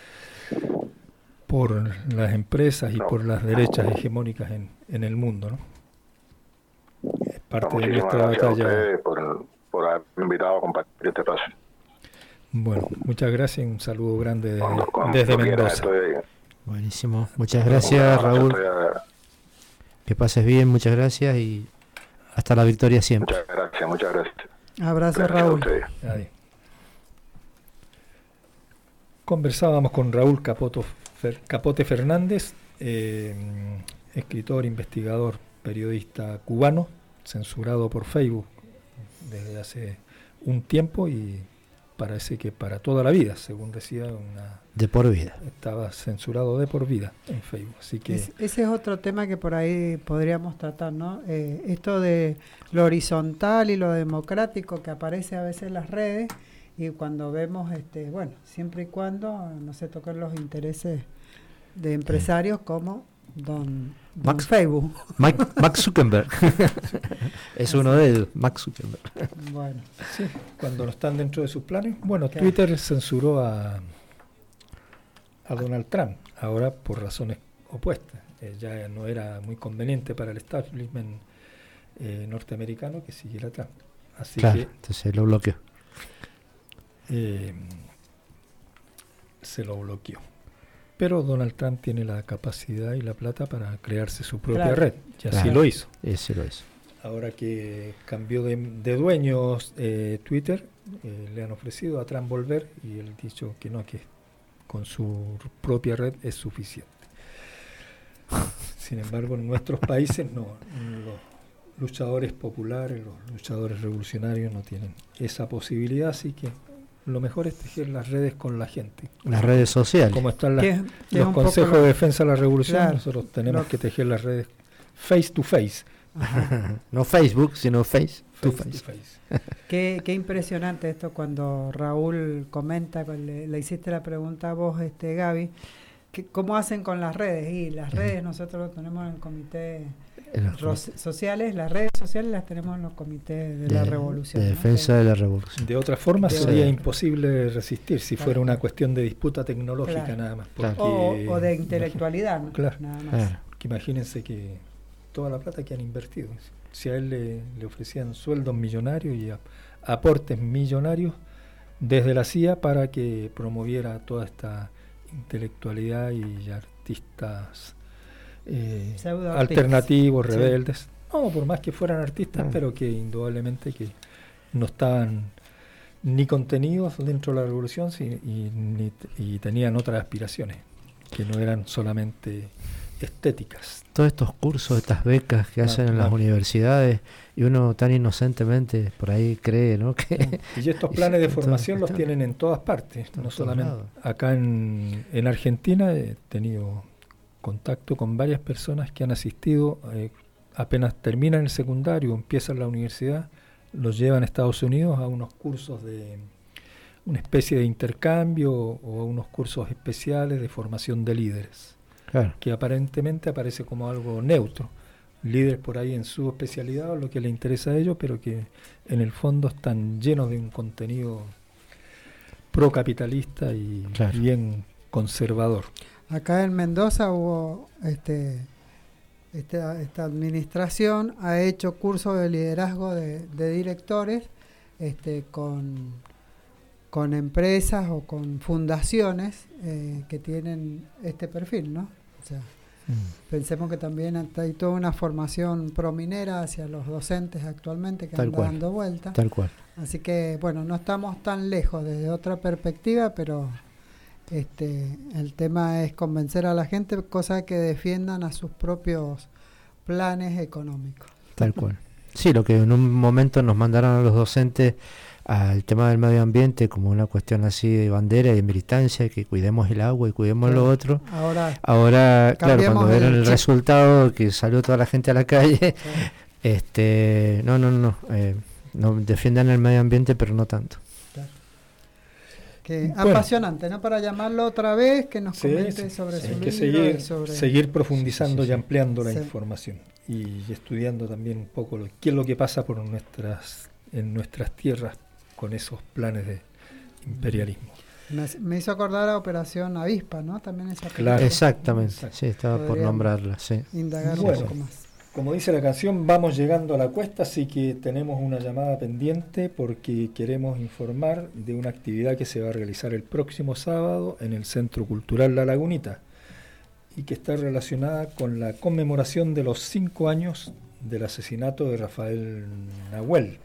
por las empresas y no. por las derechas hegemónicas en, en el mundo, ¿no? Es parte no, de nuestra batalla. Por, por haberme invitado a compartir este paso. Bueno, muchas gracias y un saludo grande de, cuando, cuando desde Mendoza. Buenísimo, muchas gracias, Raúl. A... Que pases bien, muchas gracias y hasta la victoria siempre. Muchas gracias, muchas gracias. Abrazo, Raúl. Adiós. Conversábamos con Raúl Capoto, Fer, Capote Fernández, eh, escritor, investigador, periodista cubano, censurado por Facebook desde hace un tiempo y parece que para toda la vida, según decía una... De por vida. Estaba censurado de por vida en Facebook, así que... Es, ese es otro tema que por ahí podríamos tratar, ¿no? Eh, esto de lo horizontal y lo democrático que aparece a veces en las redes, y cuando vemos, este bueno, siempre y cuando no se toquen los intereses de empresarios como don, don Max, Facebook. Mike, Max Zuckerberg. Es uno de ellos, Max Zuckerberg. Bueno. Sí, cuando no están dentro de sus planes. Bueno, claro. Twitter censuró a, a Donald Trump, ahora por razones opuestas. Eh, ya no era muy conveniente para el establishment eh, norteamericano que siguiera Trump. Así claro, que entonces lo bloqueó. Eh, se lo bloqueó. Pero Donald Trump tiene la capacidad y la plata para crearse su propia claro. red. Y así claro. lo hizo. Ese lo hizo. Ahora que cambió de, de dueños eh, Twitter, eh, le han ofrecido a Trump volver y él ha dicho que no, que con su propia red es suficiente. Sin embargo, en nuestros países no. Los luchadores populares, los luchadores revolucionarios no tienen esa posibilidad, así que lo mejor es tejer las redes con la gente. Las redes sociales. Como están las, ¿Qué, qué los consejos de defensa de la revolución, claro, nosotros tenemos lo, que tejer las redes face to face. No Facebook, sino face, face to face. face. Qué, qué impresionante esto cuando Raúl comenta, le, le hiciste la pregunta a vos, este Gaby, que, ¿cómo hacen con las redes? Y las redes nosotros lo tenemos en el comité Ros- sociales, las redes sociales las tenemos en los comités de, de la revolución. De defensa ¿no? de la revolución. De otra forma de sería otra. imposible resistir si claro. fuera una cuestión de disputa tecnológica claro. nada más. Claro. O, o de intelectualidad, ¿no? Claro. Nada más. Claro. Que imagínense que toda la plata que han invertido, si a él le, le ofrecían sueldos millonarios y a, aportes millonarios desde la C I A para que promoviera toda esta intelectualidad y artistas eh, alternativos, sí. rebeldes, no por más que fueran artistas, mm. pero que indudablemente que no estaban ni contenidos dentro de la revolución sí, y, ni, y tenían otras aspiraciones que no eran solamente estéticas. Todos estos cursos, estas becas que hacen ah, en las ah. universidades y uno tan inocentemente por ahí cree, ¿no? Que y estos planes de formación los tienen en todas partes, no solamente acá en, en Argentina he tenido contacto con varias personas que han asistido, eh, apenas terminan el secundario, empiezan la universidad, los llevan a Estados Unidos a unos cursos de una especie de intercambio o a unos cursos especiales de formación de líderes, claro, que aparentemente aparece como algo neutro, líderes por ahí en su especialidad o lo que les interesa a ellos, pero que en el fondo están llenos de un contenido procapitalista y claro, bien conservador. Acá en Mendoza hubo este, este esta administración ha hecho cursos de liderazgo de, de directores este, con, con empresas o con fundaciones eh, que tienen este perfil, ¿no? O sea, mm. pensemos que también hay toda una formación prominera hacia los docentes actualmente que Tal anda cual. dando vueltas. Tal cual. Así que, bueno, no estamos tan lejos desde otra perspectiva, pero este el tema es convencer a la gente, cosa que defiendan a sus propios planes económicos. Tal cual. Sí, lo que en un momento nos mandaron a los docentes al tema del medio ambiente como una cuestión así de bandera y de militancia, que cuidemos el agua y cuidemos claro. lo otro. Ahora, Ahora claro, cuando vieron el, el resultado, que salió toda la gente a la calle, sí. este no, no, no, eh, no defiendan el medio ambiente, pero no tanto. Que bueno, apasionante, ¿no? Para llamarlo otra vez, que nos sí, comente sí, sobre sí, su hay libro que seguir, y sobre... seguir profundizando sí, sí, sí. y ampliando la sí. información y estudiando también un poco lo, qué es lo que pasa por nuestras en nuestras tierras con esos planes de imperialismo. Me, me hizo acordar a Operación Avispa, ¿no? También esa claro. Exactamente, Exacto. sí, estaba Podríamos por nombrarla, sí. Indagar bueno, un poco más. Como dice la canción, vamos llegando a la cuesta, así que tenemos una llamada pendiente porque queremos informar de una actividad que se va a realizar el próximo sábado en el Centro Cultural La Lagunita y que está relacionada con la conmemoración de los cinco años del asesinato de Rafael Nahuel.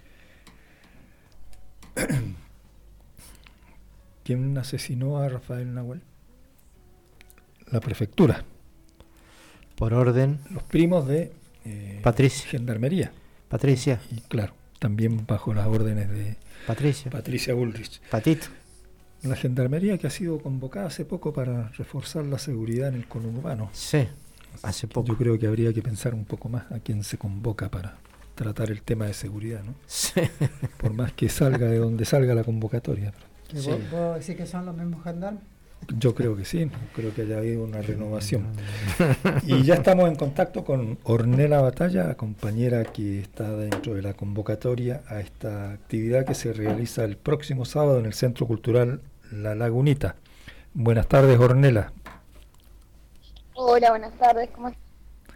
¿Quién asesinó a Rafael Nahuel? La prefectura. Por orden. Los primos de eh, Patricia. Gendarmería. Patricia. Y claro, también bajo las órdenes de Patricia. Patricia Bullrich. Patito. La Gendarmería que ha sido convocada hace poco para reforzar la seguridad en el conurbano. Sí, hace poco. Yo creo que habría que pensar un poco más a quién se convoca para tratar el tema de seguridad, ¿no? Sí. Por más que salga de donde salga la convocatoria. ¿Que sí. vos, vos decís que son los mismos gendarmes? Yo creo que sí, creo que haya habido una renovación. Y ya estamos en contacto con Ornella Batalla, compañera que está dentro de la convocatoria a esta actividad que se realiza el próximo sábado en el Centro Cultural La Lagunita. Buenas tardes, Ornella. Hola, buenas tardes, ¿cómo estás?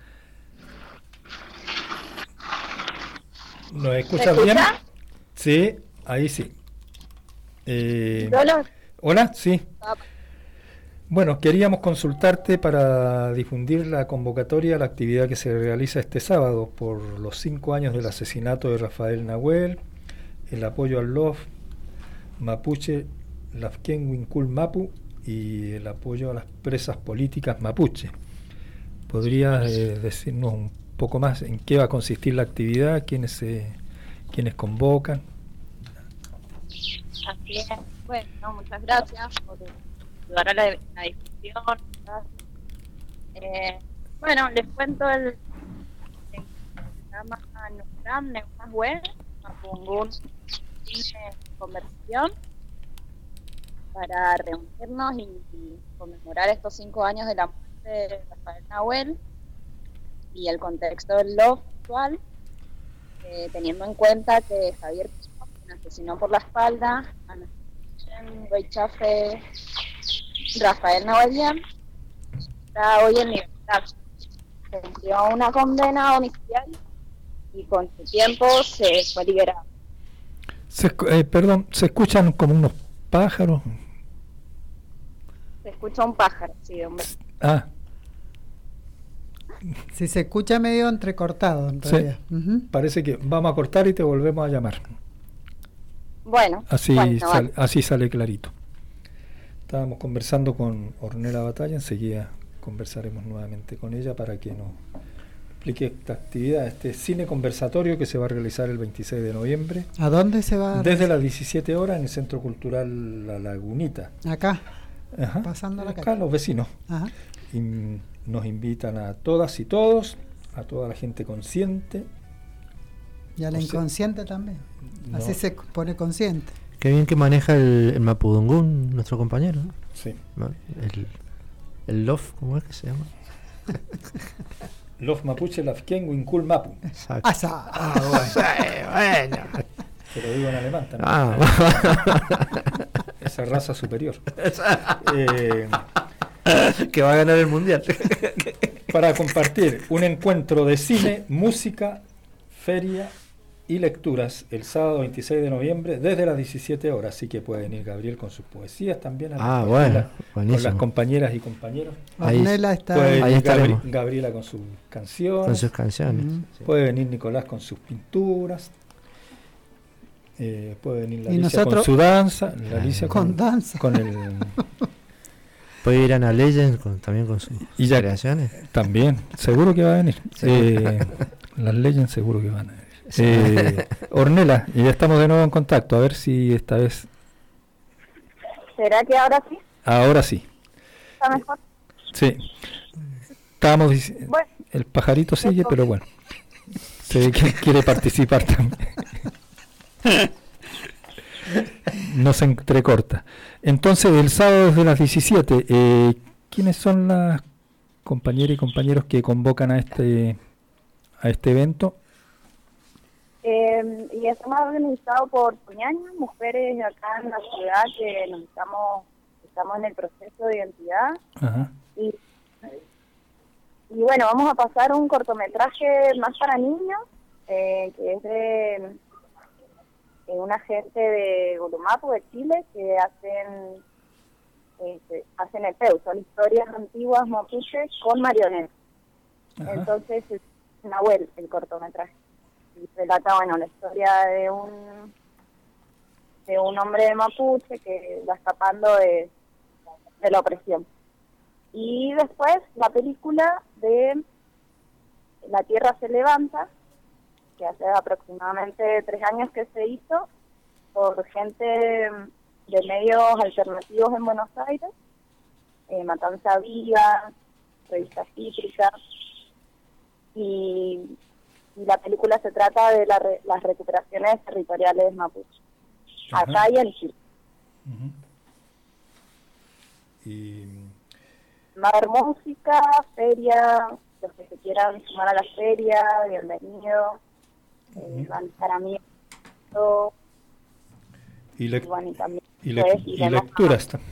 ¿Nos escuchas bien? Sí, ahí sí. Eh, ¿Hola? Hola, sí. Ah. Bueno, queríamos consultarte para difundir la convocatoria a la actividad que se realiza este sábado por los cinco años del asesinato de Rafael Nahuel, el apoyo al L O F Mapuche, Lafken Wincul Mapu y el apoyo a las presas políticas mapuche. ¿Podrías eh, decirnos un poco más en qué va a consistir la actividad, quiénes, se, quiénes convocan? Así es. Bueno, no, muchas gracias por ayudar a la, la difusión. Eh, bueno, les cuento el, el se llama Nukram Neunahuel, Mapungun Conversión, para reunirnos y, y conmemorar estos cinco años de la muerte de Rafael Nahuel y el contexto del L O F actual, eh, teniendo en cuenta que Javier quien asesinó por la espalda a Weichafe Rafael Nahuel está hoy en libertad. Cumplió una condena domiciliaria y con su tiempo se fue liberado. Se, eh, perdón, ¿se escuchan como unos pájaros? Se escucha un pájaro, sí, hombre. Ah. Sí, se escucha medio entrecortado en realidad. Sí. Uh-huh. Parece que vamos a cortar y te volvemos a llamar. Bueno, así, bueno, sal, vale. así sale clarito. Estábamos conversando con Ornella Batalla, enseguida conversaremos nuevamente con ella para que nos explique esta actividad, este cine conversatorio que se va a realizar el veintiséis de noviembre. ¿A dónde se va? Desde las diecisiete horas en el Centro Cultural La Lagunita. Acá, Ajá. pasando la Acá calle. los vecinos. Ajá. in, nos invitan a todas y todos, a toda la gente consciente. Y a la O sea, inconsciente también. no. Así se pone consciente. Qué bien que maneja el, el mapudungún, nuestro compañero, ¿no? Sí. El, el Lof, ¿cómo es que se llama? Los mapuche lafken winkul mapu. Exacto. Ah, bueno. Te lo digo en alemán también. Ah. Esa raza superior. Eh, que va a ganar el mundial. Para compartir un encuentro de cine, música, feria y lecturas el sábado veintiséis de noviembre desde las diecisiete horas. Así que puede venir Gabriel con sus poesías también. A la Ah, bueno, con buenísimo. las compañeras y compañeros. Ahí- Ornella está Puede ahí venir Gabri- estaremos. Gabriela con sus canciones. Con sus canciones. Ujú. Sí. Puede venir Nicolás con sus pinturas. Eh, puede venir la Y Alicia con nosotros- su danza. La Alicia Con con, danza. con el. Puede ir a Ana Legends con, también con sus Y ya- creaciones. También, seguro que va a venir. Sí. Eh, las Legends seguro que van a venir. Eh, Ornella, y ya estamos de nuevo en contacto. A ver si esta vez. ¿Será que ahora sí Ahora sí. está mejor? Sí. Estábamos dic- Bueno. El pajarito sigue, pero bueno. Se ve que quiere participar también. No se entrecorta. Entonces, el sábado desde las diecisiete, eh, ¿quiénes son las compañeras y compañeros que convocan a este a este evento? Eh, y estamos organizados por Puñaña, mujeres acá en la ciudad que nos estamos, estamos en el proceso de identidad. Ajá. Y, y bueno, vamos a pasar un cortometraje más para niños, eh, que es de eh, una gente de Gulumapu, de Chile, que hacen este, hacen el P E U, son historias antiguas mapuches con marionetas. Ajá. Entonces es Nahuel el cortometraje. Y relata, bueno, la historia de un de un hombre mapuche que va escapando de, de la opresión. Y después la película de La Tierra se levanta, que hace aproximadamente tres años que se hizo por gente de medios alternativos en Buenos Aires, eh, Matanza Viva, Revista Cítrica, y, y la película se trata de la re, las recuperaciones territoriales mapuche, acá y en Chile. Uh-huh. Y Va a haber música, feria, los que se quieran sumar a la feria, bienvenido. Eh, van a estar amigos. Y, lec- Y bueno, y también y, lec- pues, y iremos lecturas. a-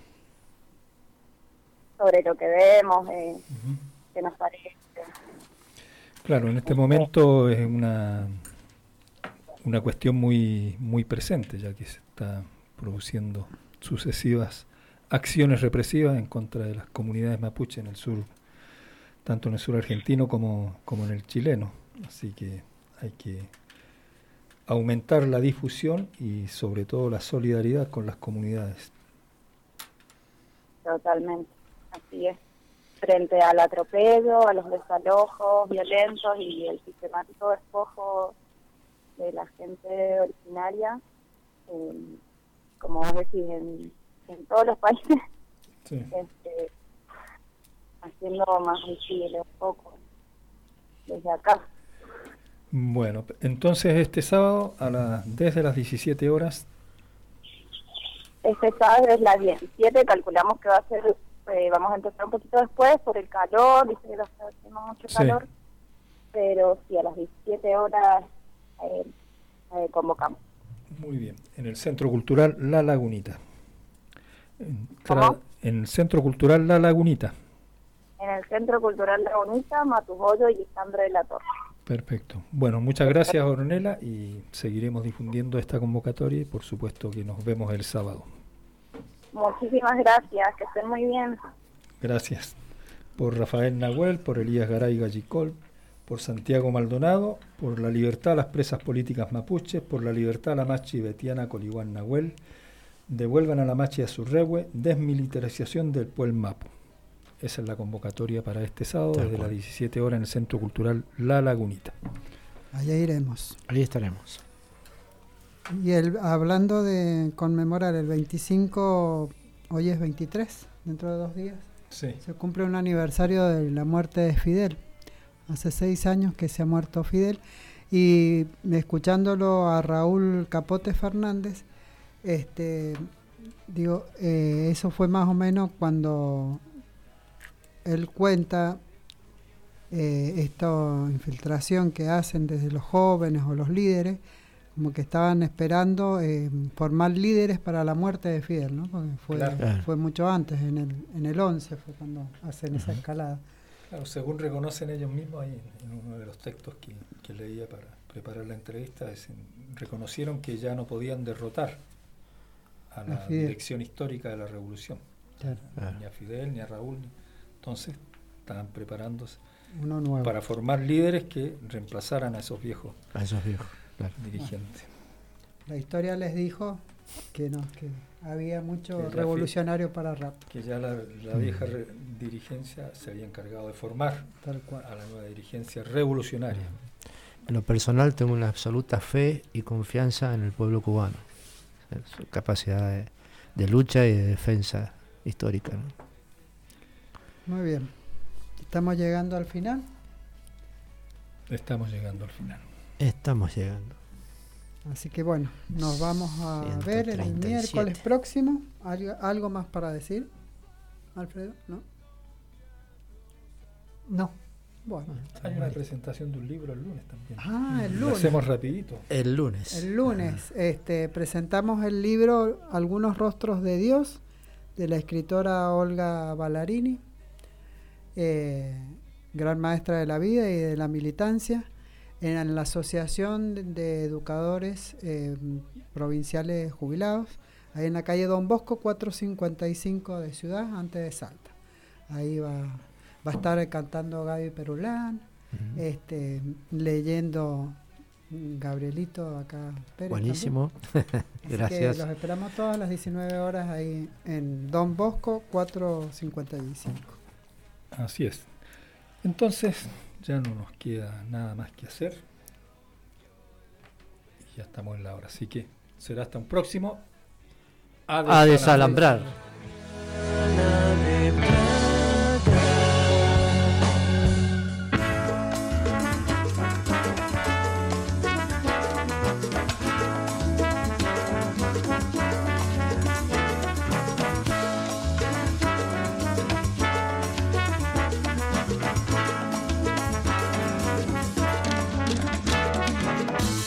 sobre lo que vemos, eh, que nos parece. Claro, en este momento es una una cuestión muy muy presente, ya que se está produciendo sucesivas acciones represivas en contra de las comunidades mapuche en el sur, tanto en el sur argentino como, como en el chileno. Así que hay que aumentar la difusión y sobre todo la solidaridad con las comunidades. Totalmente, así es. Frente al atropello, a los desalojos violentos y el sistemático despojo de la gente originaria, eh, como vos decís, en, en todos los países, Sí. este, haciendo más visible un poco desde acá. Bueno, entonces este sábado a la, desde las diecisiete horas. Este sábado es las diecisiete, calculamos que va a ser, eh, vamos a empezar un poquito después por el calor, dice que está haciendo mucho Sí. calor, pero sí, a las diecisiete horas eh, eh, convocamos. Muy bien, en el Centro Cultural La Lagunita. En, ¿Cómo? en el Centro Cultural La Lagunita. En el Centro Cultural La Bonita, Matujollo y Lisandro de la Torre. Perfecto. Bueno, muchas gracias, Ornella, y seguiremos difundiendo esta convocatoria y por supuesto que nos vemos el sábado. Muchísimas gracias, que estén muy bien. Gracias. Por Rafael Nahuel, por Elías Garay Gallicol, por Santiago Maldonado, por la libertad a las presas políticas mapuches, por la libertad a la machi betiana Coliguán Nahuel, devuelvan a la machi a su rehue, desmilitarización del pueblo mapu. Esa es la convocatoria para este sábado, desde las diecisiete horas en el Centro Cultural La Lagunita. Allá iremos. Ahí estaremos. Y el, hablando de conmemorar el veinticinco, hoy es veintitrés, dentro de dos días. Sí. Se cumple un aniversario de la muerte de Fidel. Hace seis años que se ha muerto Fidel. Y escuchándolo a Raúl Capote Fernández, este, digo, eh, eso fue más o menos cuando él cuenta eh, esta infiltración que hacen desde los jóvenes o los líderes, como que estaban esperando eh, formar líderes para la muerte de Fidel, ¿no? Porque fue, Claro. fue mucho antes, en el, en el once fue cuando hacen esa escalada. Claro, según reconocen ellos mismos ahí en uno de los textos que, que leía para preparar la entrevista, es, reconocieron que ya no podían derrotar a la A Fidel. dirección histórica de la revolución. Claro. Ni a Fidel, ni a Raúl. Entonces estaban preparándose Uno nuevo. para formar líderes que reemplazaran a esos viejos, A esos viejos, claro. dirigentes. La historia les dijo que no, que había mucho Que la revolucionario para rap. Que ya la, la vieja re- dirigencia se había encargado de formar Tal cual. a la nueva dirigencia revolucionaria. En lo personal tengo una absoluta fe y confianza en el pueblo cubano, en su capacidad de, de lucha y de defensa histórica, ¿no? Muy bien. Estamos llegando al final. Estamos llegando al final. Estamos llegando. Así que bueno, nos vamos a ver el ciento treinta y miércoles siete. próximo. ¿Algo, algo más para decir, Alfredo? ¿No? No. Bueno. Hay una presentación de un libro el lunes también. Ah, el Lo lunes. hacemos rapidito. El lunes. El lunes este, presentamos el libro Algunos rostros de Dios, de la escritora Olga Ballarini, eh, gran maestra de la vida y de la militancia, en la Asociación de Educadores eh, Provinciales Jubilados, ahí en la calle Don Bosco cuatrocientos cincuenta y cinco de Ciudad, antes de Salta. Ahí va, va a estar cantando Gaby Perulán, uh-huh. este, leyendo Gabrielito acá. Pérez Buenísimo. Gracias. Los esperamos todas las diecinueve horas ahí en Don Bosco cuatrocientos cincuenta y cinco. Así es. Entonces, ya no nos queda nada más que hacer. Y ya estamos en la hora. Así que será hasta un próximo. A desalambrar.